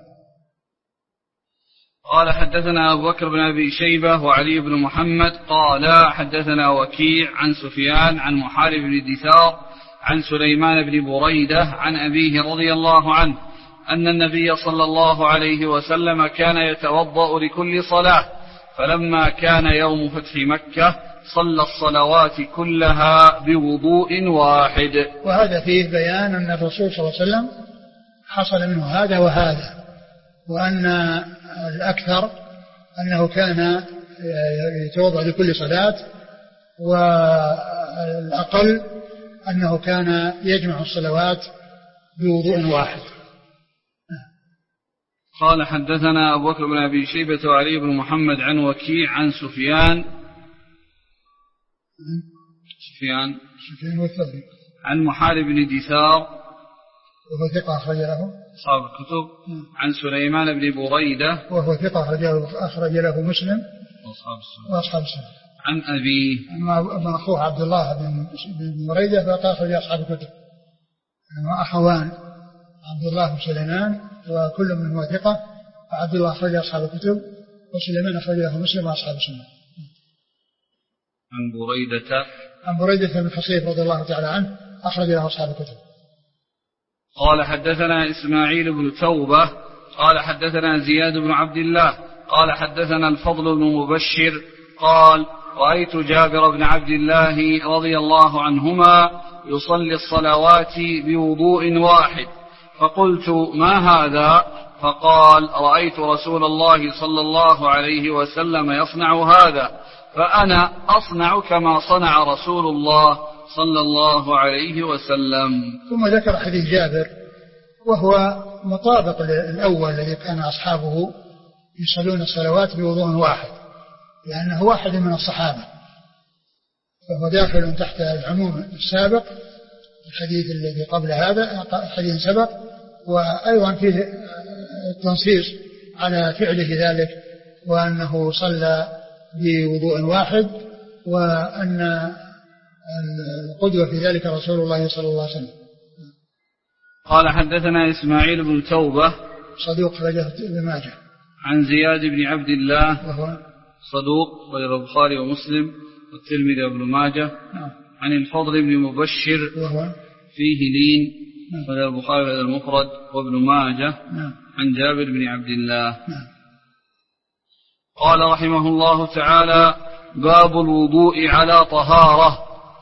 قال حدثنا أبو بكر بن أبي شيبة وعلي بن محمد قال حدثنا وكيع عن سفيان عن محارب بن دثار عن سليمان بن بريدة عن أبيه رضي الله عنه أن النبي صلى الله عليه وسلم كان يتوضأ لكل صلاة، فلما كان يوم فتح مكة صلى الصلوات كلها بوضوء واحد. وهذا فيه بيان أن الرسول صلى الله عليه وسلم حصل منه هذا وهذا، وأن الأكثر أنه كان يتوضأ لكل صلاة، والأقل أنه كان يجمع الصلوات بوضوء واحد. قال حدثنا أبو بكر بن أبي شيبة وعلي بن محمد عن وكيع عن سفيان سفيان سفيان والثوري عن محارب بن دثار وهو ثقة أخرج له أصحاب الكتب. عن سليمان بن بريدة وهو ثقة أخرج له مسلم وأصحاب السنة. عن أبيه أما أخوه عبد الله بن بريدة فأخرج أصحاب الكتب، يعني أخوان عبد الله وسليمان وكل منهم ثقة، فعبد الله أخرج أصحاب الكتب وسليمان أخرج له مسلم وأصحاب السنة. عن بريدة عن بريدة بن حصيب رضي الله تعالى عنه أخرج له أصحاب الكتب. قال حدثنا إسماعيل بن توبة قال حدثنا زياد بن عبد الله قال حدثنا الفضل بن مبشر قال: رأيت جابر بن عبد الله رضي الله عنهما يصلي الصلوات بوضوء واحد، فقلت: ما هذا؟ فقال: رأيت رسول الله صلى الله عليه وسلم يصنع هذا، فأنا أصنع كما صنع رسول الله صلى الله عليه وسلم. ثم ذكر حديث جابر وهو مطابق الأول الذي كان أصحابه يصلون الصلوات بوضوء واحد، لأنه واحد من الصحابة، فهو داخل تحت العموم السابق. الحديث الذي قبل هذا حديث سبق، وأيضا فيه التنصيص على فعله ذلك، وأنه صلى بوضوء واحد، وأن القدوة في ذلك رسول الله صلى الله عليه وسلم. قال: حدثنا إسماعيل بن توبة صدوق خرجه ابن ماجه. عن زياد بن عبد الله وهو صدوق خرجه البخاري ومسلم والترمذي وابن ماجه. نعم. عن الفضل بن مبشر وهو فيه لين نعم. خرجه البخاري المفرد وابن ماجه. نعم. عن جابر بن عبد الله. نعم. قال رحمه الله تعالى: باب الوضوء على طهارة.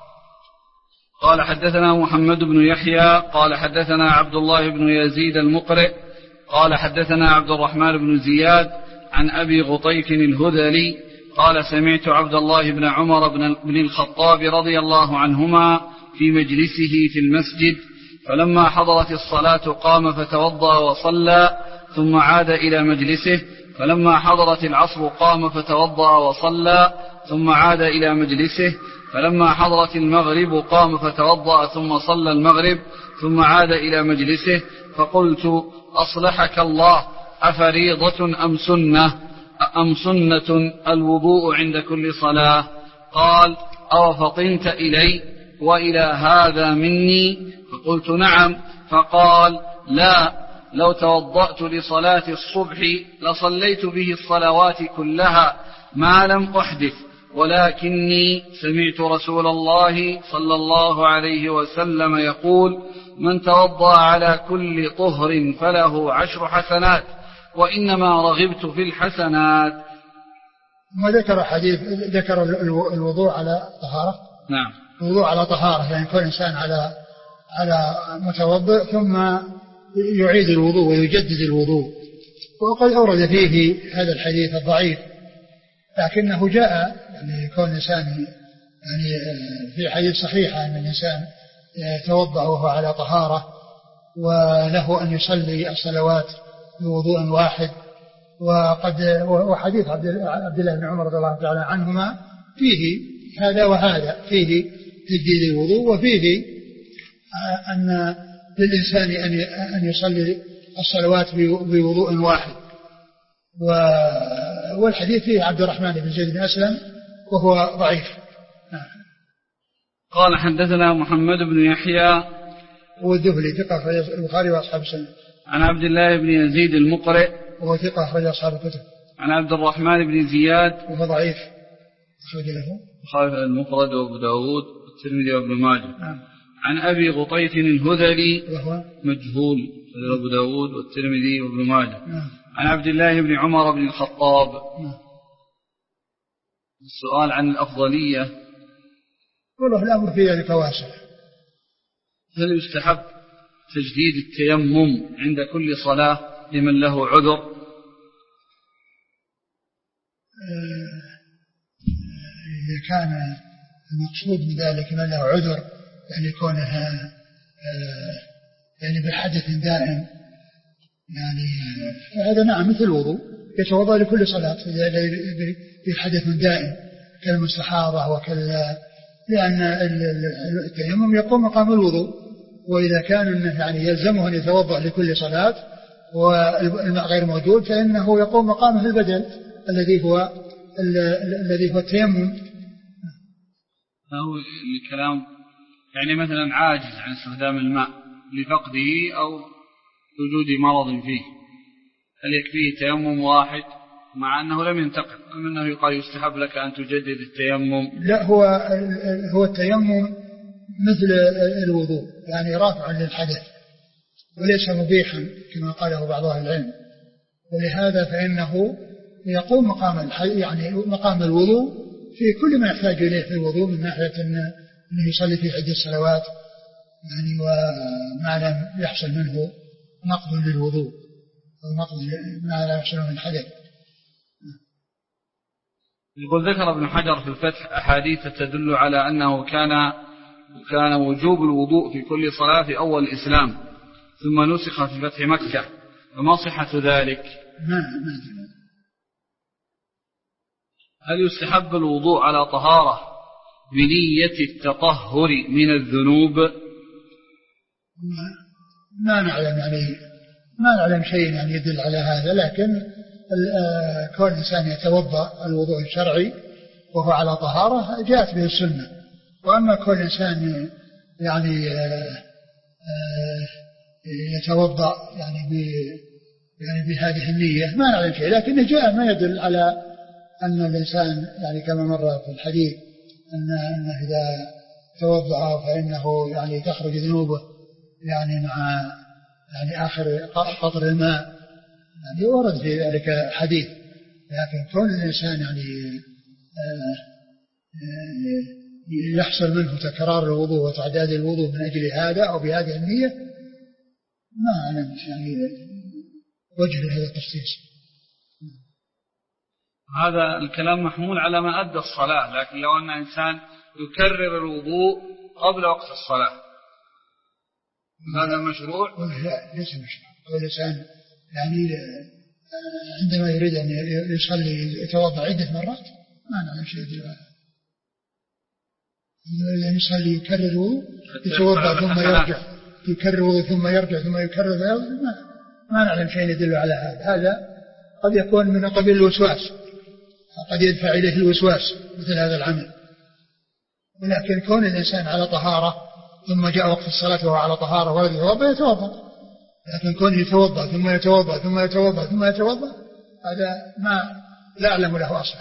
قال: حدثنا محمد بن يحيى قال حدثنا عبد الله بن يزيد المقرئ قال حدثنا عبد الرحمن بن زياد عن أبي غطيف الهذلي قال: سمعت عبد الله بن عمر بن الخطاب رضي الله عنهما في مجلسه في المسجد، فلما حضرت الصلاة قام فتوضأ وصلى، ثم عاد إلى مجلسه، فلما حضرت العصر قام فتوضأ وصلى، ثم عاد إلى مجلسه، فلما حضرت المغرب قام فتوضأ ثم صلى المغرب، ثم عاد إلى مجلسه، فقلت: أصلحك الله، أفريضة أم سنة أم سنة الوضوء عند كل صلاة؟ قال: أو فطنت إلي وإلى هذا مني؟ فقلت: نعم. فقال: لا، لو توضأت لصلاة الصبح لصليت به الصلوات كلها ما لم أحدث، ولكني سمعت رسول الله صلى الله عليه وسلم يقول: من توضأ على كل طهر فله عشر حسنات، وإنما رغبت في الحسنات. ما ذكر حديث ذكر الوضوء على طهارة. نعم. الوضوء على طهارة يعني كل إنسان على على متوضئ ثم يعيد الوضوء ويجدد الوضوء، وقد أورد فيه هذا الحديث الضعيف، لكنه جاء يعني كون إنسان يعني في حديث صحيحة أن الإنسان يتوضأ وهو على طهارة، وله أن يصلي الصلوات بوضوء واحد. وقد وحديث عبد الله بن عمر رضي الله تعالى عنهما فيه هذا وهذا، فيه تجديد الوضوء، وفيه أن للإنسان أن يصلي الصلوات بوضوء واحد. والحديث فيه عبد الرحمن بن زيد بن أسلم وهو ضعيف. قال: حدثنا محمد بن يحيى والذهلي ثقة أخرج البخاري وأصحاب السنة. عن عبد الله بن يزيد المقرئ وهو ثقة أخرج أصحاب الكتب. عن عبد الرحمن بن زياد وهو ضعيف أخرج له البخاري المفرد وأبو داود والترمذي وابن ماجه. نعم. عن أبي غطيف الهذلي وهو مجهول أبو داود والترمذي وابن ماجه. نعم. عن عبد الله بن عمر بن الخطاب. نعم. السؤال عن الأفضلية. والله الأمر في ذلك واسع. هل يستحب تجديد التيمم عند كل صلاة لمن له عذر؟ إذا كان المقصود من ذلك من له عذر يعني كونها يعني بحدث دائم، يعني هذا نعم مثل الوضوء، يتوضأ لكل صلاة بحدث دائم كالمستحاضة وكال، لأن التيمم يقوم مقام الوضوء، وإذا كان يعني يلزمه أن يتوضأ لكل صلاة والماء غير موجود فإنه يقوم مقامه البدل الذي هو الذي هو التيمم. هو الكلام يعني مثلا عاجز عن استخدام الماء لفقده أو وجود مرض فيه، هل يكفيه تيمم واحد مع أنه لم ينتقل، أم أنه يقال يستحب لك أن تجدد التيمم؟ لا، هو هو التيمم مثل الوضوء يعني رافع للحدث وليس مبيحا كما قاله بعض أهل العلم، ولهذا فإنه يقوم مقام يعني مقام الوضوء في كل ما يحتاج إليه في الوضوء من ناحية أنه يصلي في عدة صلوات يعني وما لم يحصل منه نقض للوضوء أو نقض ما لا يحصل من حدث. يقول ذكر ابن حجر في الفتح أحاديث تدل على أنه كان كان وجوب الوضوء في كل صلاة في أول الإسلام ثم نسخ في فتح مكة، فما صحة ذلك؟ ما ما هل يستحب الوضوء على طهارة بنية التطهر من الذنوب؟ ما, ما نعلم يعني ما نعلم شيء يعني يدل على هذا، لكن كون الإنسان يتوضأ الوضوء الشرعي وهو على طهارة جاءت به السنة. وأما كون الإنسان يعني يتوضأ يعني ب يعني بهذه النية ما نعلم شيء، لكن جاء ما يدل على أن الإنسان يعني كما مر في الحديث أن أنه إذا توضأ فإنه يعني تخرج ذنوبه يعني مع يعني آخر قطر الماء، يعني ورد في ذلك حديث. لكن كون الإنسان يعني يحصل منه تكرار الوضوء وتعداد الوضوء من أجل هذا أو بهذه النية ما أعلم يعني وجه هذا التخصيص. هذا الكلام محمول على ما أدى الصلاة، لكن لو أن إنسان يكرر الوضوء قبل وقت الصلاة هذا مشروع؟ لا ليس مشروع. والإنسان يعني عندما يريد أن يصلي يتوضأ عدة مرات ما نعلم شيء يدل على أن يصلي يكرر يتوضأ ثم يرجع يكرر ثم يرجع ثم يكرر ما, ما نعلم شيء يدل على هذا. هذا قد يكون من قبيل الوسواس، قد يدفع إليه الوسواس مثل هذا العمل. ولكن كون الإنسان على طهارة ثم جاء وقت الصلاة وهو على طهارة ولد يتوضأ يتوضأ، لكن كون يتوضأ ثم يتوضأ ثم يتوضأ ثم يتوضأ هذا ما لا أعلم له أصلا.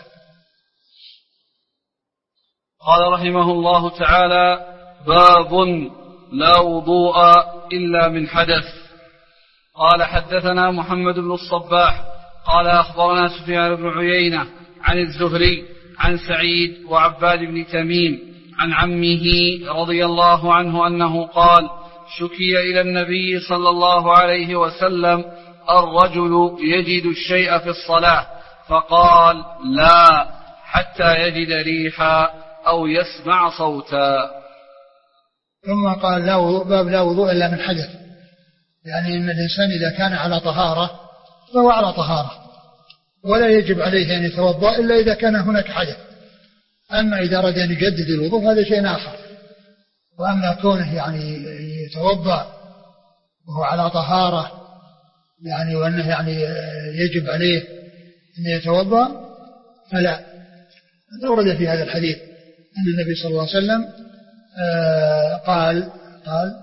قال رحمه الله تعالى: باب لا وضوء إلا من حدث. قال حدثنا محمد بن الصباح قال أخبرنا سفيان بن عيينة عن الزهري عن سعيد وعباد بن تميم عن عمه رضي الله عنه أنه قال: شكي إلى النبي صلى الله عليه وسلم الرجل يجد الشيء في الصلاة فقال: لا حتى يجد ريحا أو يسمع صوتا. ثم قال: لا وضوء، باب لا وضوء إلا من حدث، يعني أن الإنسان إذا كان على طهارة فهو على طهارة ولا يجب عليه أن يتوضأ إلا إذا كان هناك حدث. أما إذا أراد أن يجدد الوضوء هذا شيء آخر. وأما كونه يعني يتوضأ وهو على طهارة يعني وأنه يعني يجب عليه أن يتوضأ فلا. ورد في هذا الحديث أن النبي صلى الله عليه وسلم آه قال قال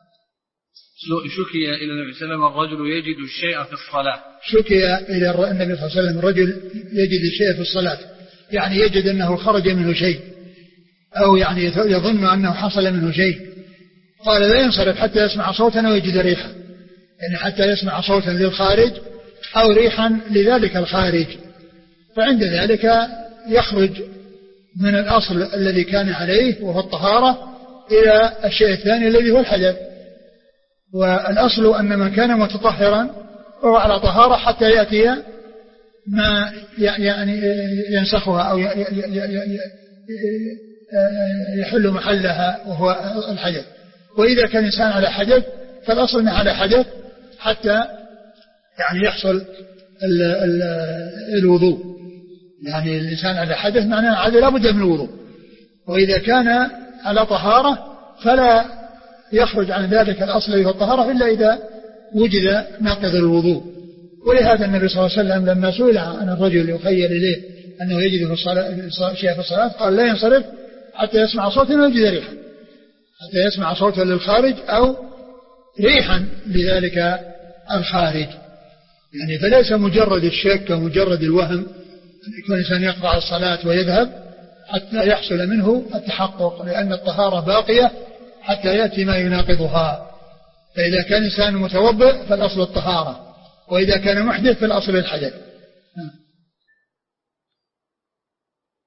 شكي إلى النبي صلى الله عليه وسلم الرجل يجد الشيء في الصلاة. شكي إلى النبي صلى الله عليه وسلم الرجل يجد الشيء في الصلاة، يعني يجد أنه خرج منه شيء أو يعني يظن أنه حصل منه شيء. قال: لا ينصرف حتى يسمع صوتا أو يجد ريحا، يعني حتى يسمع صوتا للخارج أو ريحا لذلك الخارج، فعند ذلك يخرج من الأصل الذي كان عليه وهو الطهارة إلى الشيء الثاني الذي هو الحدث. والأصل أن من كان متطهرا وهو على طهارة حتى يأتي ما يعني ينسخها أو يحل محلها وهو الحدث. وإذا كان إنسان على حدث فالأصل أنه على حدث حتى يعني يحصل ال ال الوضوء، يعني الإنسان على حدث معناه هذا لا بد من الوضوء. وإذا كان على طهارة فلا يخرج عن ذلك الأصل اللي هو الطهارة إلا إذا وجد ناقض الوضوء. ولهذا النبي صلى الله عليه وسلم لما سئل عن الرجل يخيل إليه أنه يجد في الصلاة شيء في الصلاة قال: لا ينصرف حتى يسمع صوتا ويجد ريحا، حتى يسمع صوتا للخارج أو ريحا لذلك الخارج. يعني فليس مجرد الشك ومجرد الوهم أن يكون الإنسان يقطع الصلاة ويذهب حتى يحصل منه التحقق، لأن الطهارة باقية حتى يأتي ما يناقضها. فإذا كان إنسان متوضئ فالأصل الطهارة، وإذا كان محدث فالأصل الحدث.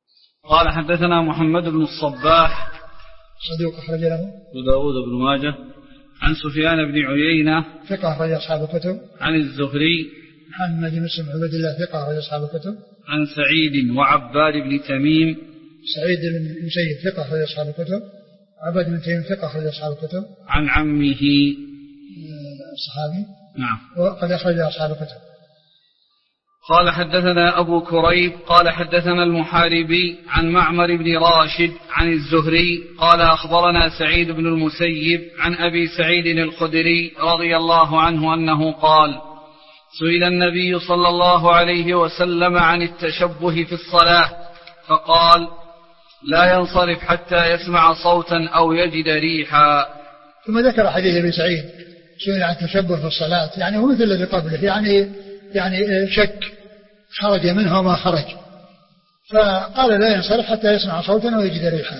قال حدثنا محمد بن الصباح صدوق أخرج له أبو داود بن ماجه عن سفيان بن عيينة ثقة أخرج أصحاب الكتب عن الزهري محمد بن مسلم عبد الله ثقة أخرج أصحاب الكتب عن سعيد وعباد بن تميم سعيد بن المسيب ثقة أخرج أصحاب الكتب عباد بن تميم ثقة أخرج أصحاب الكتب عن عمه الصحابي نعم وقد أخرج أصحاب الكتب. قال حدثنا أبو كريب قال حدثنا المحاربي عن معمر بن راشد عن الزهري قال أخبرنا سعيد بن المسيب عن أبي سعيد الخدري رضي الله عنه أنه قال سئل النبي صلى الله عليه وسلم عن التشبه في الصلاة فقال لا ينصرف حتى يسمع صوتا أو يجد ريحا. ثم ذكر حديث ابن سعيد سئل عن التشبه في الصلاة يعني هو مثل الذي قبله يعني يعني شك خرج منه وما خرج فقال لا ينصرف حتى يسمع صوتا أو يجد ريحا.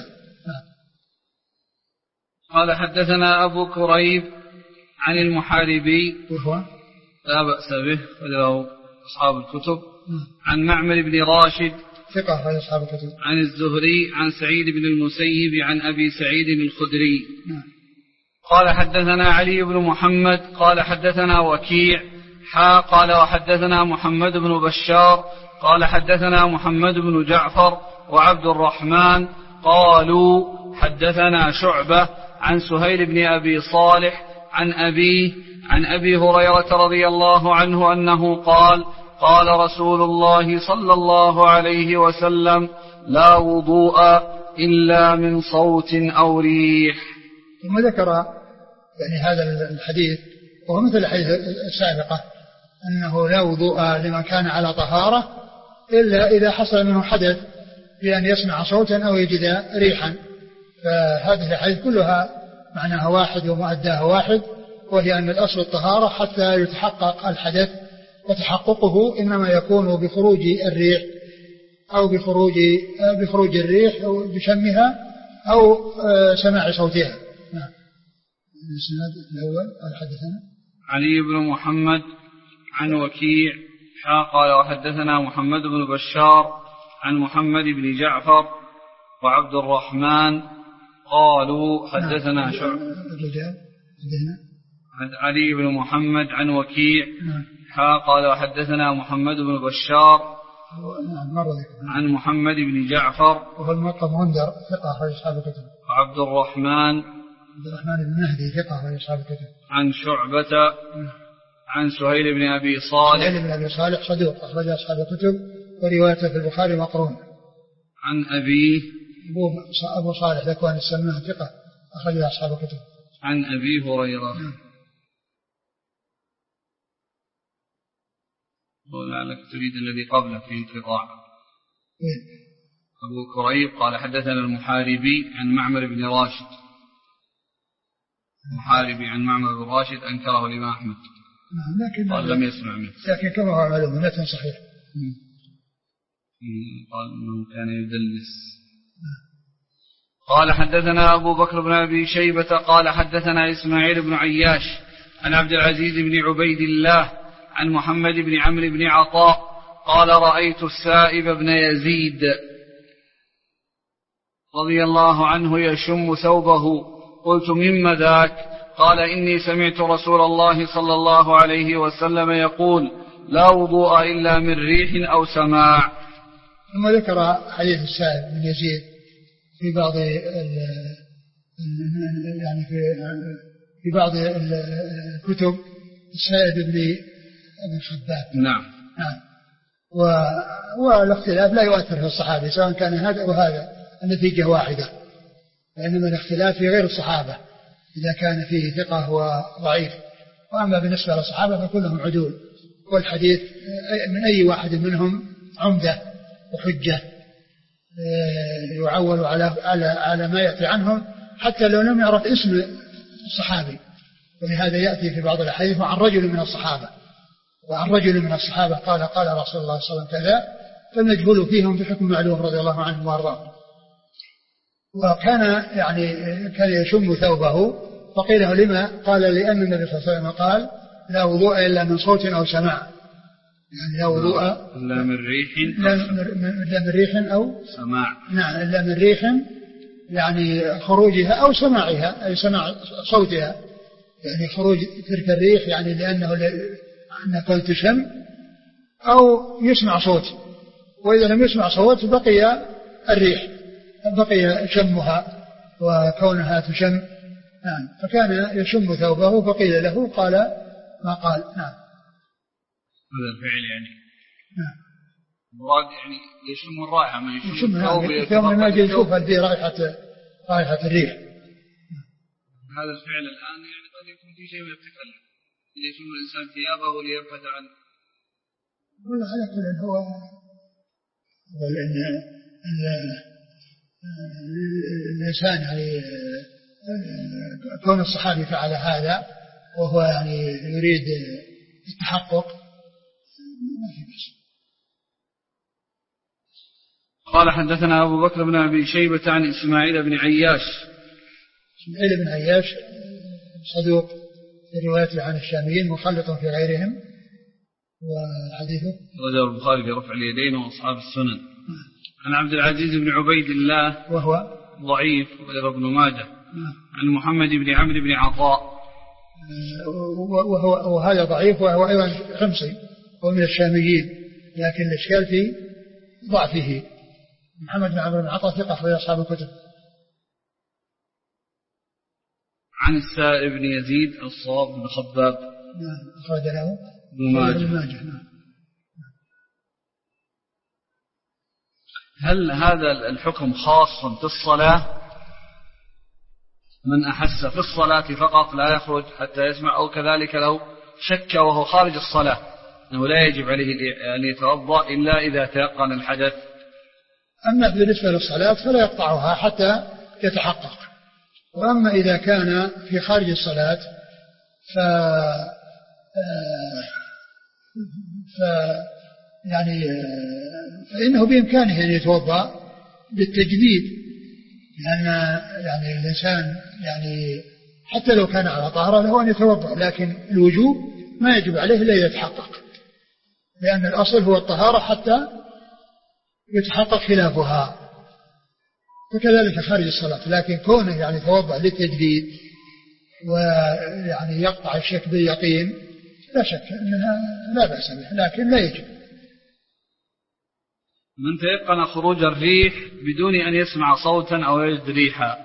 قال حدثنا أبو كريب عن المحاربي وهو لا بأس به وله أصحاب الكتب عن معمر بن راشد ثقة أخرج أصحاب الكتب عن الزهري عن سعيد بن المسيب عن أبي سعيد الخدري قال حدثنا علي بن محمد قال حدثنا وكيع حا قال وحدثنا محمد بن بشار قال حدثنا محمد بن جعفر وعبد الرحمن قالوا حدثنا شعبة عن سهيل بن أبي صالح عن أبيه عن أبي هريرة رضي الله عنه أنه قال قال رسول الله صلى الله عليه وسلم لا وضوء إلا من صوت أو ريح. ثم ذكر يعني هذا الحديث وهو مثل الحديث السابقة أنه لا وضوء لمن كان على طهارة إلا إذا حصل منه حدث بأن يسمع صوتا أو يجد ريحا. فهذه الحديث كلها معناها واحد ومؤداها واحد وهي أن الأصل الطهارة حتى يتحقق الحدث وتحققه إنما يكون بخروج الريح أو بخروج بخروج الريح أو بشمها أو سماع صوتها. نعم. الإسناد الأول قال حدثنا علي بن محمد عن وكيع قال وحدثنا محمد بن بشار عن محمد بن جعفر وعبد الرحمن قالوا حدثنا نعم. شعب الرجال علي بن محمد عن وكيع نعم. قال وحدثنا محمد بن بشار نعم. عن محمد بن جعفر وهو الملقب غندر ثقة أخرج أصحاب الكتب وعبد الرحمن عبد الرحمن بن مهدي ثقة أخرج أصحاب الكتب عن شعبة عن سهيل بن أبي صالح سهيل بن أبي صالح صدوق أخرج أصحاب الكتب وروايته في البخاري مقرون عن أبيه أبو صالح ذكوان السمان ثقة أخرج أصحاب الكتب عن أبي هريرة. ولعلك تريد الذي قبله في انقطاع. أبو كريب قال حدثنا المحاربي عن معمر بن راشد المحاربي عن معمر بن راشد أنكره الإمام أحمد لكن قال لم يسمع منه لكن كما هو معلوم متن صحيح. قال أنه كان يدلس. قال حدثنا أبو بكر بن أبي شيبة قال حدثنا إسماعيل بن عياش عن عبد العزيز بن عبيد الله عن محمد بن عمرو بن عطاء قال رأيت السائب بن يزيد رضي الله عنه يشم ثوبه قلت مما ذاك قال إني سمعت رسول الله صلى الله عليه وسلم يقول لا وضوء إلا من ريح أو سماع. ثم ذكر حديث السائب بن يزيد في بعض يعني في في بعض الكتب السائب بن ابن خباب. نعم. نعم. والاختلاف لا يؤثر في الصحابة سواء كان هذا وهذا النتيجة واحدة وإنما الاختلاف في غير الصحابة إذا كان فيه ثقة وضعيف. وأما بالنسبة للصحابة فكلهم عدول والحديث من أي واحد منهم عمدة وحجة يعول على على على ما يأتي عنهم حتى لو لم يعرف اسم الصحابي. ولهذا يأتي في بعض الحديث عن رجل من الصحابة وعن رجل من الصحابة قال قال رسول الله صلى الله عليه وسلم كذا فالمجهول فيهم بحكم معلوم رضي الله عنه وارضاه. وكان يعني كان يشم ثوبه فقيل له لما قال لأن النبي صلى الله عليه وسلم قال لا وضوء إلا من صوت أو سماع. يعني لا وضوء إلا من ريح إلا من ريح أو سماع. نعم إلا من ريح يعني خروجها أو سماعها أي سماع صوتها، يعني خروج تلك الريح يعني لأنه أنك تشم أو يسمع صوت، وإذا لم يسمع صوت بقي الريح بقي شمها وكونها تشم. نعم فكان يشم ثوبه فقيل له قال ما قال. نعم هذا الفعل يعني نعم مراد يعني يشم الرائحة ما يشم يشم. الثوب يوم ما يجي يشوف هذه رائحة رائحة الريح. هذا الفعل الآن يعني قد يكون في شيء من التكلم يشم الإنسان ثيابه ليبحث عنه. والله على كل هو لأن الإنسان يعني كون الصحابي فعل هذا وهو يعني يريد التحقق ما في بس. قال حدثنا أبو بكر بن أبي شيبة عن إسماعيل بن عياش. إسماعيل بن عياش صدوق في روايته عن الشاميين مخلط في غيرهم، وحديثه رجل البخاري في رفع اليدين وأصحاب السنن. عن عبد العزيز بن عبيد الله وهو ضعيف وغير ابن ماجه. عن محمد بن عمرو بن عطاء وهو وهذا ضعيف وهو أيضا حمصي ومن الشاميين، لكن الإشكال في ضعفه. محمد بن عمرو بن عطاء ثقة في أصحاب الكتب. عن السائب بن يزيد الصواب بن خباب نعم أخرج له ابن ماجه. هل هذا الحكم خاص في الصلاة؟ من أحس في الصلاة فقط لا يخرج حتى يسمع، أو كذلك لو شك وهو خارج الصلاة أنه لا يجب عليه أن يتوضأ إلا إذا تيقن الحدث؟ أما بالنسبة للصلاة فلا يقطعها حتى يتحقق، وأما إذا كان في خارج الصلاة ف ف يعني فإنه بإمكانه أن يتوضأ بالتجديد، لأن يعني الإنسان يعني حتى لو كان على طهارة له أن يتوضأ، لكن الوجوب ما يجب عليه إلا يتحقق، لأن الأصل هو الطهارة حتى يتحقق خلافها، فكذلك خارج الصلاة. لكن كونه يعني يتوضأ للتجديد ويعني يقطع الشك باليقين لا شك أنها لا بأس به، لكن لا يجب. من تيقن خروج الريح بدون أن يسمع صوتا أو يجد ريحا.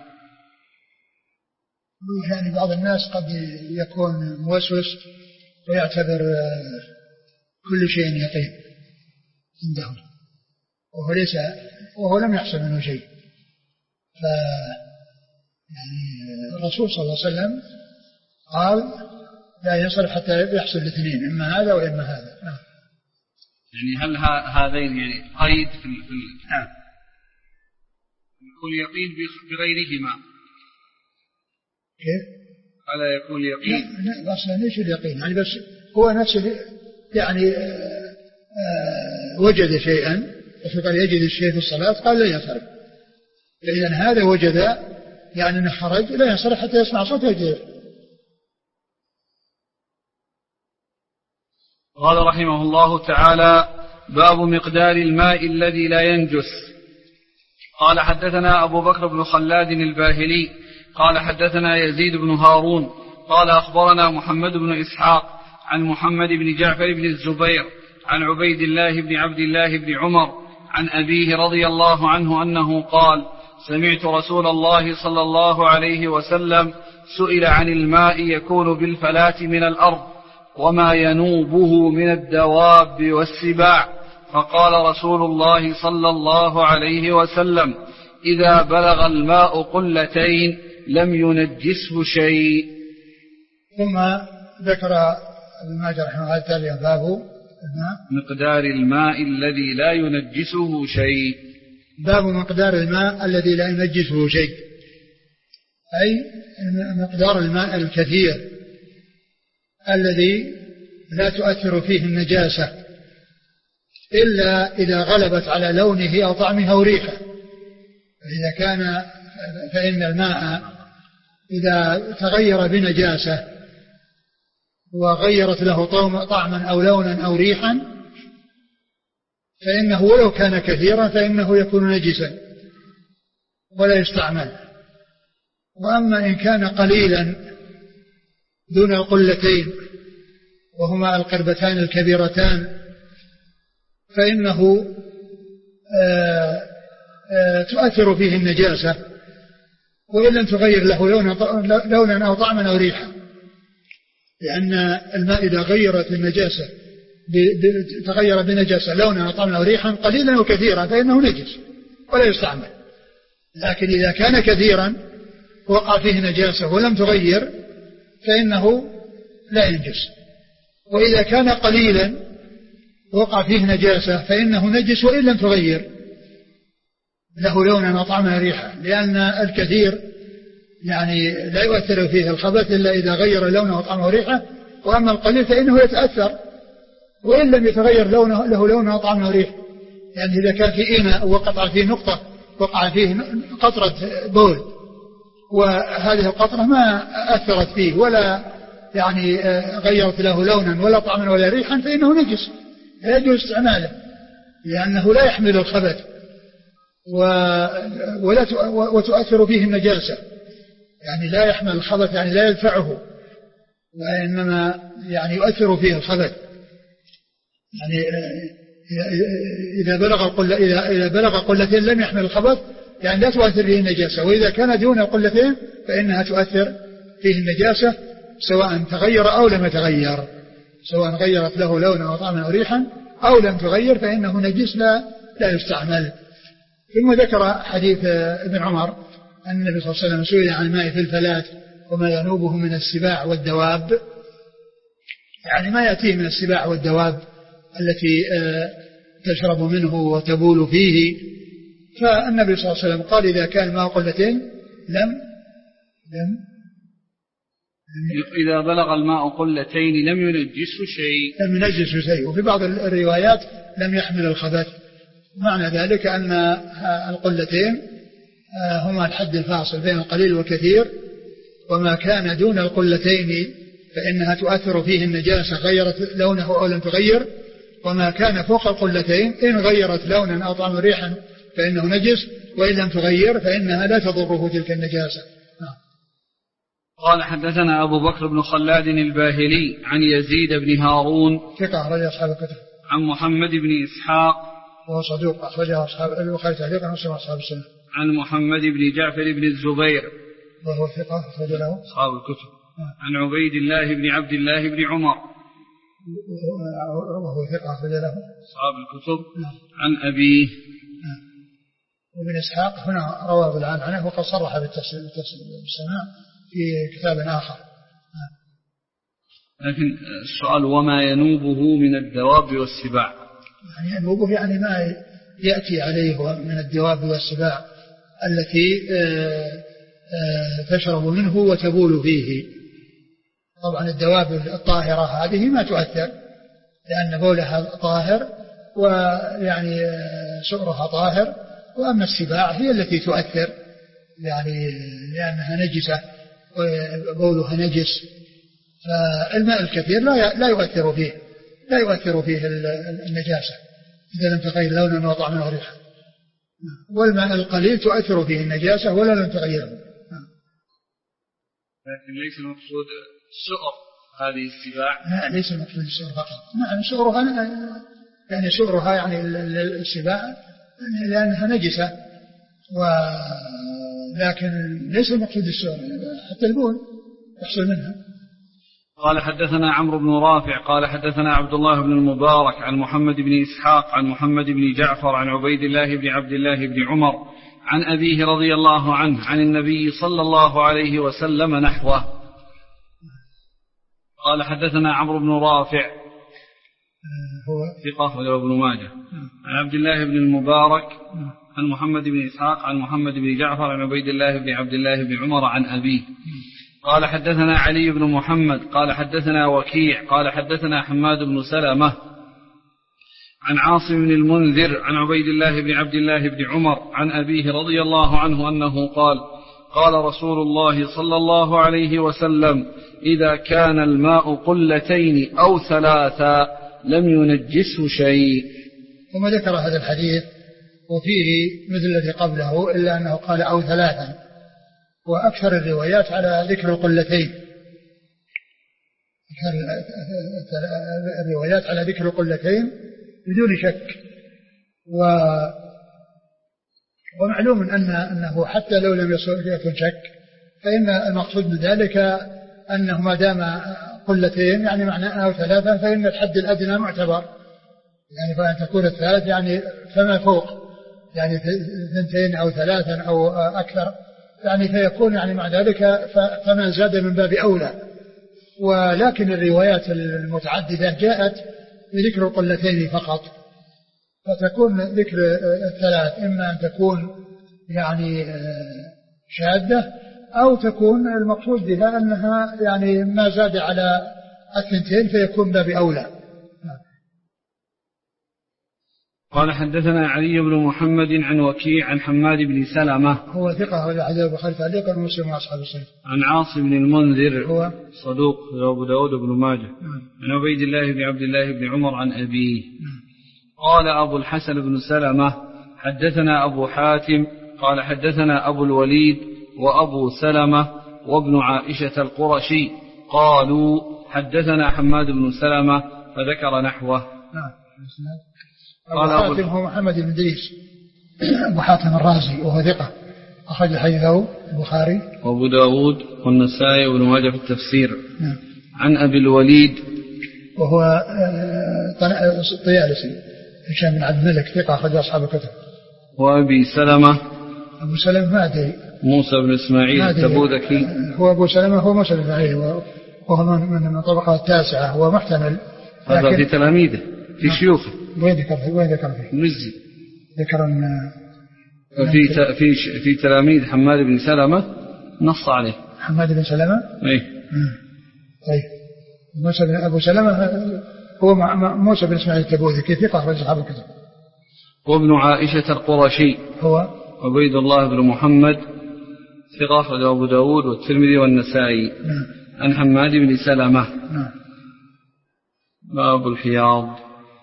يعني بعض الناس قد يكون موسوس ويعتبر كل شيء يقين عنده وهو ليس وهو لم يحصل منه شيء. ف يعني الرسول صلى الله عليه وسلم قال لا يصل حتى يحصل الاثنين، إما هذا وإما هذا. نعم. يعني هل هذين يعني قيد في نعم يكون يقين بغيرهما؟ كيف؟ ألا يكون يقين؟ لا لا أصلا ليش اليقين يعني، بس هو نفسه يعني آآ آآ وجد شيئا وفقال يجد الشيء في الصلاة قال لا ينصرف، فإذا هذا وجد يعني أنه خرج لا ينصرف حتى يسمع صوت يجد. قال رحمه الله تعالى: باب مقدار الماء الذي لا ينجس. قال حدثنا أبو بكر بن خلاد الباهلي قال حدثنا يزيد بن هارون قال أخبرنا محمد بن إسحاق عن محمد بن جعفر بن الزبير عن عبيد الله بن عبد الله بن عمر عن أبيه رضي الله عنه أنه قال: سمعت رسول الله صلى الله عليه وسلم سئل عن الماء يكون بالفلاة من الأرض وما ينوبه من الدواب والسباع، فقال رسول الله صلى الله عليه وسلم: إذا بلغ الماء قلتين لم ينجسه شيء. ثم ذكر ابن ماجه رحمه الله تعالى باب الماء مقدار الماء الذي لا ينجسه شيء. باب مقدار الماء الذي لا ينجسه شيء، أي مقدار الماء الكثير الذي لا تؤثر فيه النجاسة إلا إذا غلبت على لونه أو طعمه أو ريحه. فإذا كان فإن الماء إذا تغير بنجاسة وغيرت له طعما أو لونا أو ريحا فإنه ولو كان كثيرا فإنه يكون نجسا ولا يستعمل. وأما إن كان قليلا دون القلتين وهما القربتان الكبيرتان فإنه آآ آآ تؤثر فيه النجاسة وإن لم تغير له لونا أو طعما أو ريحا، لأن الماء إذا غيرت النجاسة تغير بنجاسة لونا أو طعما أو ريحا قليلا وكثيرا فإنه نجس ولا يستعمل. لكن إذا كان كثيرا وقع فيه نجاسة ولم تغير فإنه لا ينجس. وإذا كان قليلا وقع فيه نجاسة فإنه نجس وإن لم تغير له لونا وطعما وريحا، لأن الكثير يعني لا يؤثر فيه الخبث إلا إذا غير لونه وطعمه وريحه، وأما القليل فإنه يتأثر وإن لم يتغير لونه له لونه وطعمه وريحه. يعني إذا كان في إناء وقطع فيه نقطة وقع فيه قطرة بول وهذه القطرة ما أثرت فيه ولا يعني غيرت له لونا ولا طعما ولا ريحا فإنه نجس لا يجوز استعماله، لأنه لا يحمل الخبث ولا وتؤثر فيه النجاسة، يعني لا يحمل الخبث يعني لا يدفعه وإنما يعني يؤثر فيه الخبث. يعني إذا بلغ القلة إذا بلغ قلتين لم يحمل الخبث يعني لا تؤثر فيه النجاسة، وإذا كان دون القلتين فإنها تؤثر فيه النجاسة سواء تغير أو لم يتغير، سواء غيرت له لونا وطعما وريحا أو لم تغير فإنه نجس لا لا يستعمل. ثم ذكر حديث ابن عمر أن النبي صلى الله عليه وسلم سئل عن الماء في الفلاة وما ينوبه من السباع والدواب، يعني ما يأتيه من السباع والدواب التي تشرب منه وتبول فيه. فالنبي صلى الله عليه وسلم قال إذا كان الماء قلتين لم لم إذا بلغ الماء قلتين لم ينجسه شيء لم ينجسه شيء وفي بعض الروايات لم يحمل الخبث. معنى ذلك أن القلتين هما الحد الفاصل بين القليل والكثير، وما كان دون القلتين فإنها تؤثر فيه النجاسة غيرت لونه أو لم تغير، وما كان فوق القلتين إن غيرت لونا أو طعما ريحا فإنه نجس وإن لم تغير فإنها لا تضره تلك النجاسة. قال حدثنا أبو بكر بن خلاد الباهلي عن يزيد بن هارون ثقة أخرج أصحاب الكتب، عن محمد بن إسحاق وهو صدوق أخرجه أصحاب البخاري تعليقا ومسلم أصحاب السنة، عن محمد بن جعفر بن الزبير وهو ثقة أخرج له أصحاب الكتب، عن عبيد الله بن عبد الله بن عمر وهو ثقة أخرج له أصحاب الكتب، عن أبيه. وابن إسحاق هنا رواه بالعن عنه وقد صرح بالسماع في كتاب آخر. لكن السؤال وما ينوبه من الدواب والسباع، يعني ينوبه يعني ما يأتي عليه من الدواب والسباع التي تشرب منه وتبول فيه. طبعا الدواب الطاهرة هذه ما تؤثر لأن بولها طاهر ويعني سؤرها طاهر، وأما السباع هي التي تؤثر يعني لأنها نجسة وبولها نجس. فالماء الكثير لا لا يؤثر فيه لا يؤثر فيه النجاسة إذا لم تغير لونا وطعما وريحا، والماء القليل تؤثر فيه النجاسة ولا لم تغيره. لكن ليس المقصود سؤر هذه السباع، لا ليس المقصود السؤر فقط، نعم سؤرها يعني سؤرها يعني السباع لأنها نجسة، ولكن ليس المقصود السؤر حتى البول يحصل منها. قال حدثنا عمرو بن رافع قال حدثنا عبد الله بن المبارك عن محمد بن إسحاق عن محمد بن جعفر عن عبيد الله بن عبد الله بن عمر عن أبيه رضي الله عنه عن النبي صلى الله عليه وسلم نحوه. قال حدثنا عمرو بن رافع هو ثقة وله ابن ماجه عن عبد الله بن المبارك عن محمد بن إسحاق عن محمد بن جعفر عن عبيد الله بن عبد الله بن عمر عن أبيه. قال حدثنا علي بن محمد قال حدثنا وكيع قال حدثنا حماد بن سلمة عن عاصم بن المنذر عن عبيد الله بن عبد الله بن عمر عن أبيه رضي الله عنه أنه قال قال رسول الله صلى الله عليه وسلم إذا كان الماء قلتين أو ثلاثا لم ينجسه شيء. ثم ذكر هذا الحديث وفيه مثل الذي قبله إلا أنه قال أو ثلاثا، وأكثر الروايات على ذكر القلتين، الروايات على ذكر القلتين بدون شك. و ومعلوم أن أنه حتى لو لم يكن شك فإن المقصود من ذلك أنه ما دام قلتين يعني معناه أو ثلاثا فإن الحد الأدنى معتبر، يعني فأن تكون الثالث يعني فما فوق، يعني اثنتين أو ثلاثا أو أكثر، يعني فيكون يعني مع ذلك فما زاد من باب أولى. ولكن الروايات المتعددة جاءت بذكر القلتين فقط، فتكون ذكر الثلاث إما أن تكون يعني شاذة أو تكون المقصود بها أنها يعني ما زاد على الثنتين فيكون باب أولى. قال حدثنا علي بن محمد عن وكيع عن حماد بن سلمة هو ثقة ولا حديث البخاري تعليقا ومسلم وأصحاب السنة. عن عاصم بن المنذر هو صدوق أبو داود بن ماجه. عن عبيد الله بن عبد الله بن عمر عن أبيه. قال أبو الحسن بن سلمة حدثنا أبو حاتم قال حدثنا أبو الوليد وأبو سلمة وابن عائشة القرشي قالوا حدثنا حماد بن سلمة فذكر نحوه. أبو حاتم هو محمد بن إدريس أبو حاتم الرازي وهو ثقة أخرج حديثه البخاري وأبو داود والنسائي وابن ماجه في التفسير. نعم. عن أبي الوليد وهو طيالسي هشام بن عبد الملك ثقة أخرج أصحاب الكتب. وأبي سلمة أبو سلمة ما أدري موسى بن إسماعيل التبوذكي. هو أبو سلمة هو موسى بن إسماعيل وهو من الطبقة التاسعة، هو محتمل. هذا في تلاميذه في شيوخه. وين ذكر وين ذكر فيه؟ مزي ذكر أن في في في تلاميذ حماد بن سلمة نص عليه. حماد بن سلمة. إيه. طيب موسى بن أبو سلمة هو موسى بن إسماعيل التبوذكي ثقة أخرج أصحاب الكتب. وابن عائشة القرشي هو عبيد الله بن محمد ثقة أخرج أبو داود والترمذي والنسائي. نعم. عن حماد بن سلمة. نعم. باب الحياض.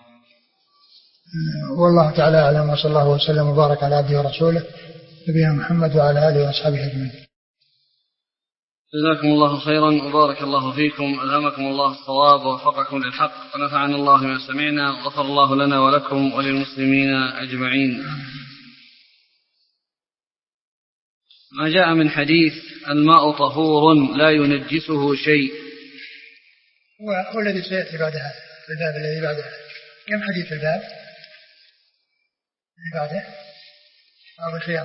والله تعالى أعلم، وصلى الله وسلم وبارك على عبده ورسوله نبينا محمد وعلى آله وأصحابه أجمعين. جزاكم الله خيرا وبارك الله فيكم، ألهمكم الله الصواب ووفقكم للحق ونفعنا الله ما سمعنا وغفر الله لنا ولكم وللمسلمين أجمعين. ما جاء من حديث الماء طهور لا ينجسه شيء هو الذي سيأتي بعد هذا في الباب الذي بعد هذا. كم حديث في الباب اللي بعده؟ باب الخياط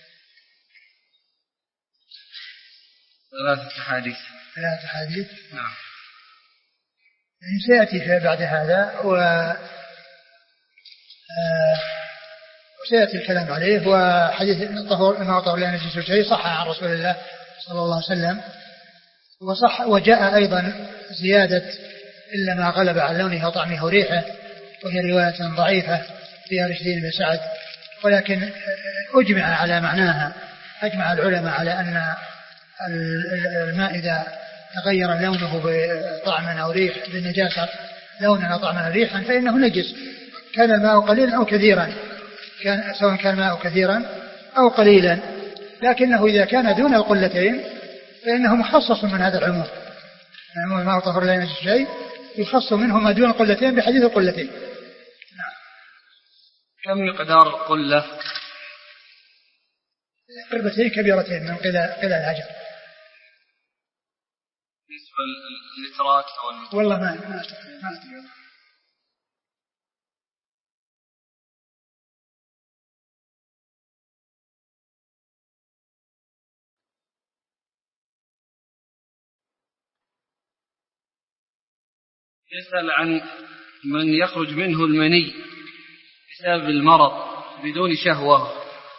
ثلاثة حديث. ثلاثة حديث. نعم. يعني سيأتي في بعد هذا و وسيأتي الكلام عليه. وحديث الطهور الماء طهور لا ينجسه شيء صح عن رسول الله صلى الله عليه وسلم، وصح وجاء أيضا زيادة إلا ما غلب على لونه وطعمه وريحه، وهي رواية ضعيفة فيها رشدين بن سعد، ولكن أجمع على معناها. أجمع العلماء على أن الماء إذا تغير لونه بطعما أو ريح بالنجاسة لونا أو طعما أو ريحا فإنه نجس، كان الماء قليلا أو كثيرا، كان سواء كان الماء كثيرا أو قليلا، لكنه إذا كان دون القلتين فإنه مخصص من هذا العموم. يعني الماء طهور لا ينجس شيء يخص منه ما دون القلتين بحديث القلتين. نعم. كم مقدار القلة؟ قربتين كبيرتين من قلة قلة الحجر. بالنسبة للترات أو والله ما ما أدري. يسأل عن من يخرج منه المني بسبب المرض بدون شهوة.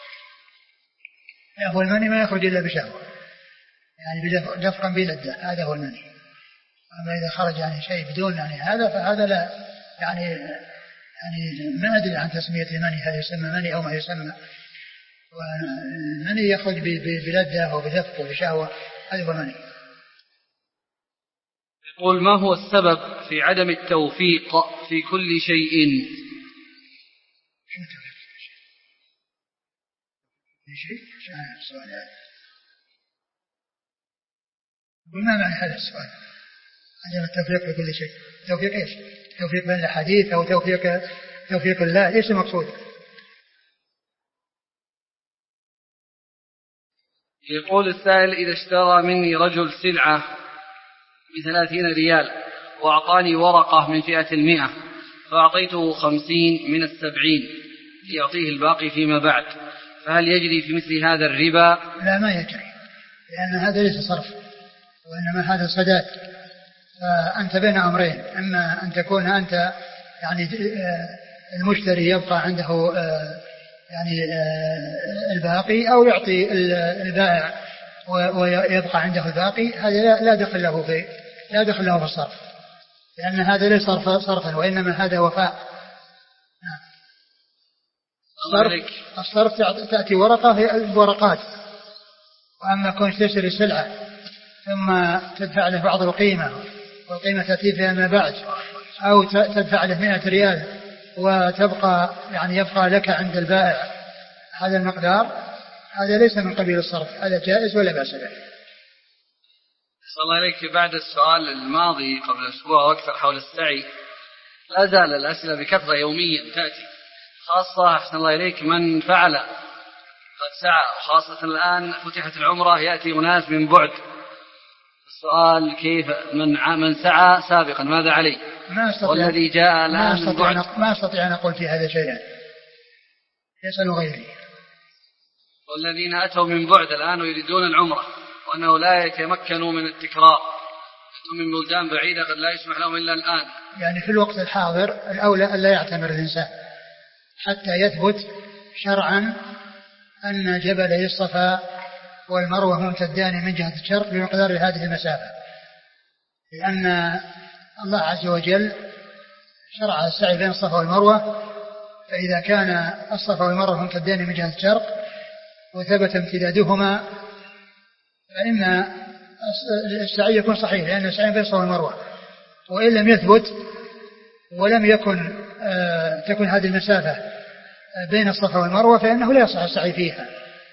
هو المني ما يخرج إلا بشهوة، يعني دفقا بلذة، هذا هو المني. أما إذا خرج يعني شيء بدون يعني هذا فهذا لا، يعني يعني ما أدري عن تسمية المني هل يسمى مني أو ما يسمى. والمني يخرج بلذة وبدفق وبشهوة، هذا هو المني. يقول ما هو السبب في عدم التوفيق في كل شيء؟ شيء عشان السؤال هذا. وما معنى هذا السؤال؟ عدم التوفيق في كل شيء. توفيق ايش؟ توفيق بين الحديث او توفيق توفيق الله؟ ايش المقصود؟ يقول السائل: إذا اشترى مني رجل سلعة بثلاثين ريال وأعطاني ورقة من فئة المئة فأعطيته خمسين من السبعين ليعطيه الباقي فيما بعد، فهل يجري في مثل هذا الربا؟ لا، ما يجري، لأن هذا ليس صرف وإنما هذا سداد. فأنت بين أمرين: إما أن تكون أنت يعني المشتري يبقى عنده يعني الباقي، أو يعطي البائع ويبقى عنده الباقي. هذا لا دخل له في لا دخل له في الصرف، لأن هذا ليس صرفا وإنما هذا وفاء. الصرف, الصرف تأتي ورقة هي الورقات، وأما كون تشتري سلعة ثم تدفع له بعض القيمة والقيمة تأتي فيها ما بعد، أو تدفع له مئة ريال وتبقى يعني يبقى لك عند البائع هذا المقدار، هذا ليس من قبيل الصرف، هذا جائز ولا بأس به. صلى الله عليك. بعد السؤال الماضي قبل أسبوع وأكثر حول السعي، لا زال الأسئلة بكثرة يوميا تأتي، خاصة أحسن الله إليك من فعل قد سعى، وخاصة الآن فتحت العمرة يأتي أناس من بعد. السؤال: كيف من من سعى سابقا ماذا عليه؟ والذي جاء الآن من بعد؟ ما أستطيع أن أقول في هذا شيئا، يسأل غيري. والذين أتوا من بعد الآن ويريدون العمرة وأنه لا يتمكنوا من التكرار، من بلدان بعيدة قد لا يسمح لهم إلا الآن. يعني في الوقت الحاضر الأولى أن لا يعتمر الإنسان حتى يثبت شرعا أن جبلي الصفا والمروة ممتدان من جهة الشرق بمقدار هذه المسافة، لأن الله عز وجل شرع السعي بين الصفا والمروة، فإذا كان الصفا والمروة ممتدان من جهة الشرق وثبت امتدادهما فإن السعي يكون صحيح، لأن السعي بين الصفا والمروة. وإن لم يثبت ولم يكن آه تكن هذه المسافة بين الصفا والمروة فإنه لا يصح السعي فيها.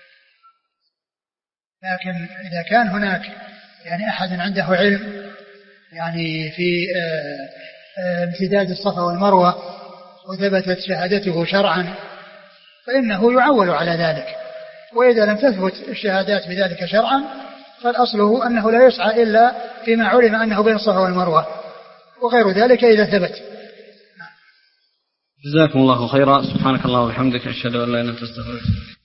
لكن إذا كان هناك يعني أحد عنده علم يعني في آه آه امتداد الصفا والمروة وثبتت شهادته شرعا فإنه يعول على ذلك. وإذا لم تثبت الشهادات بذلك شرعا فالأصل أنه لا يسعى إلا فيما علم أنه بين الصفا والمروة، وغير ذلك إذا ثبت. جزاكم الله خيرا. سبحانك الله وبحمدك، أشهد أن لا إله إلا أنت، أستغفرك.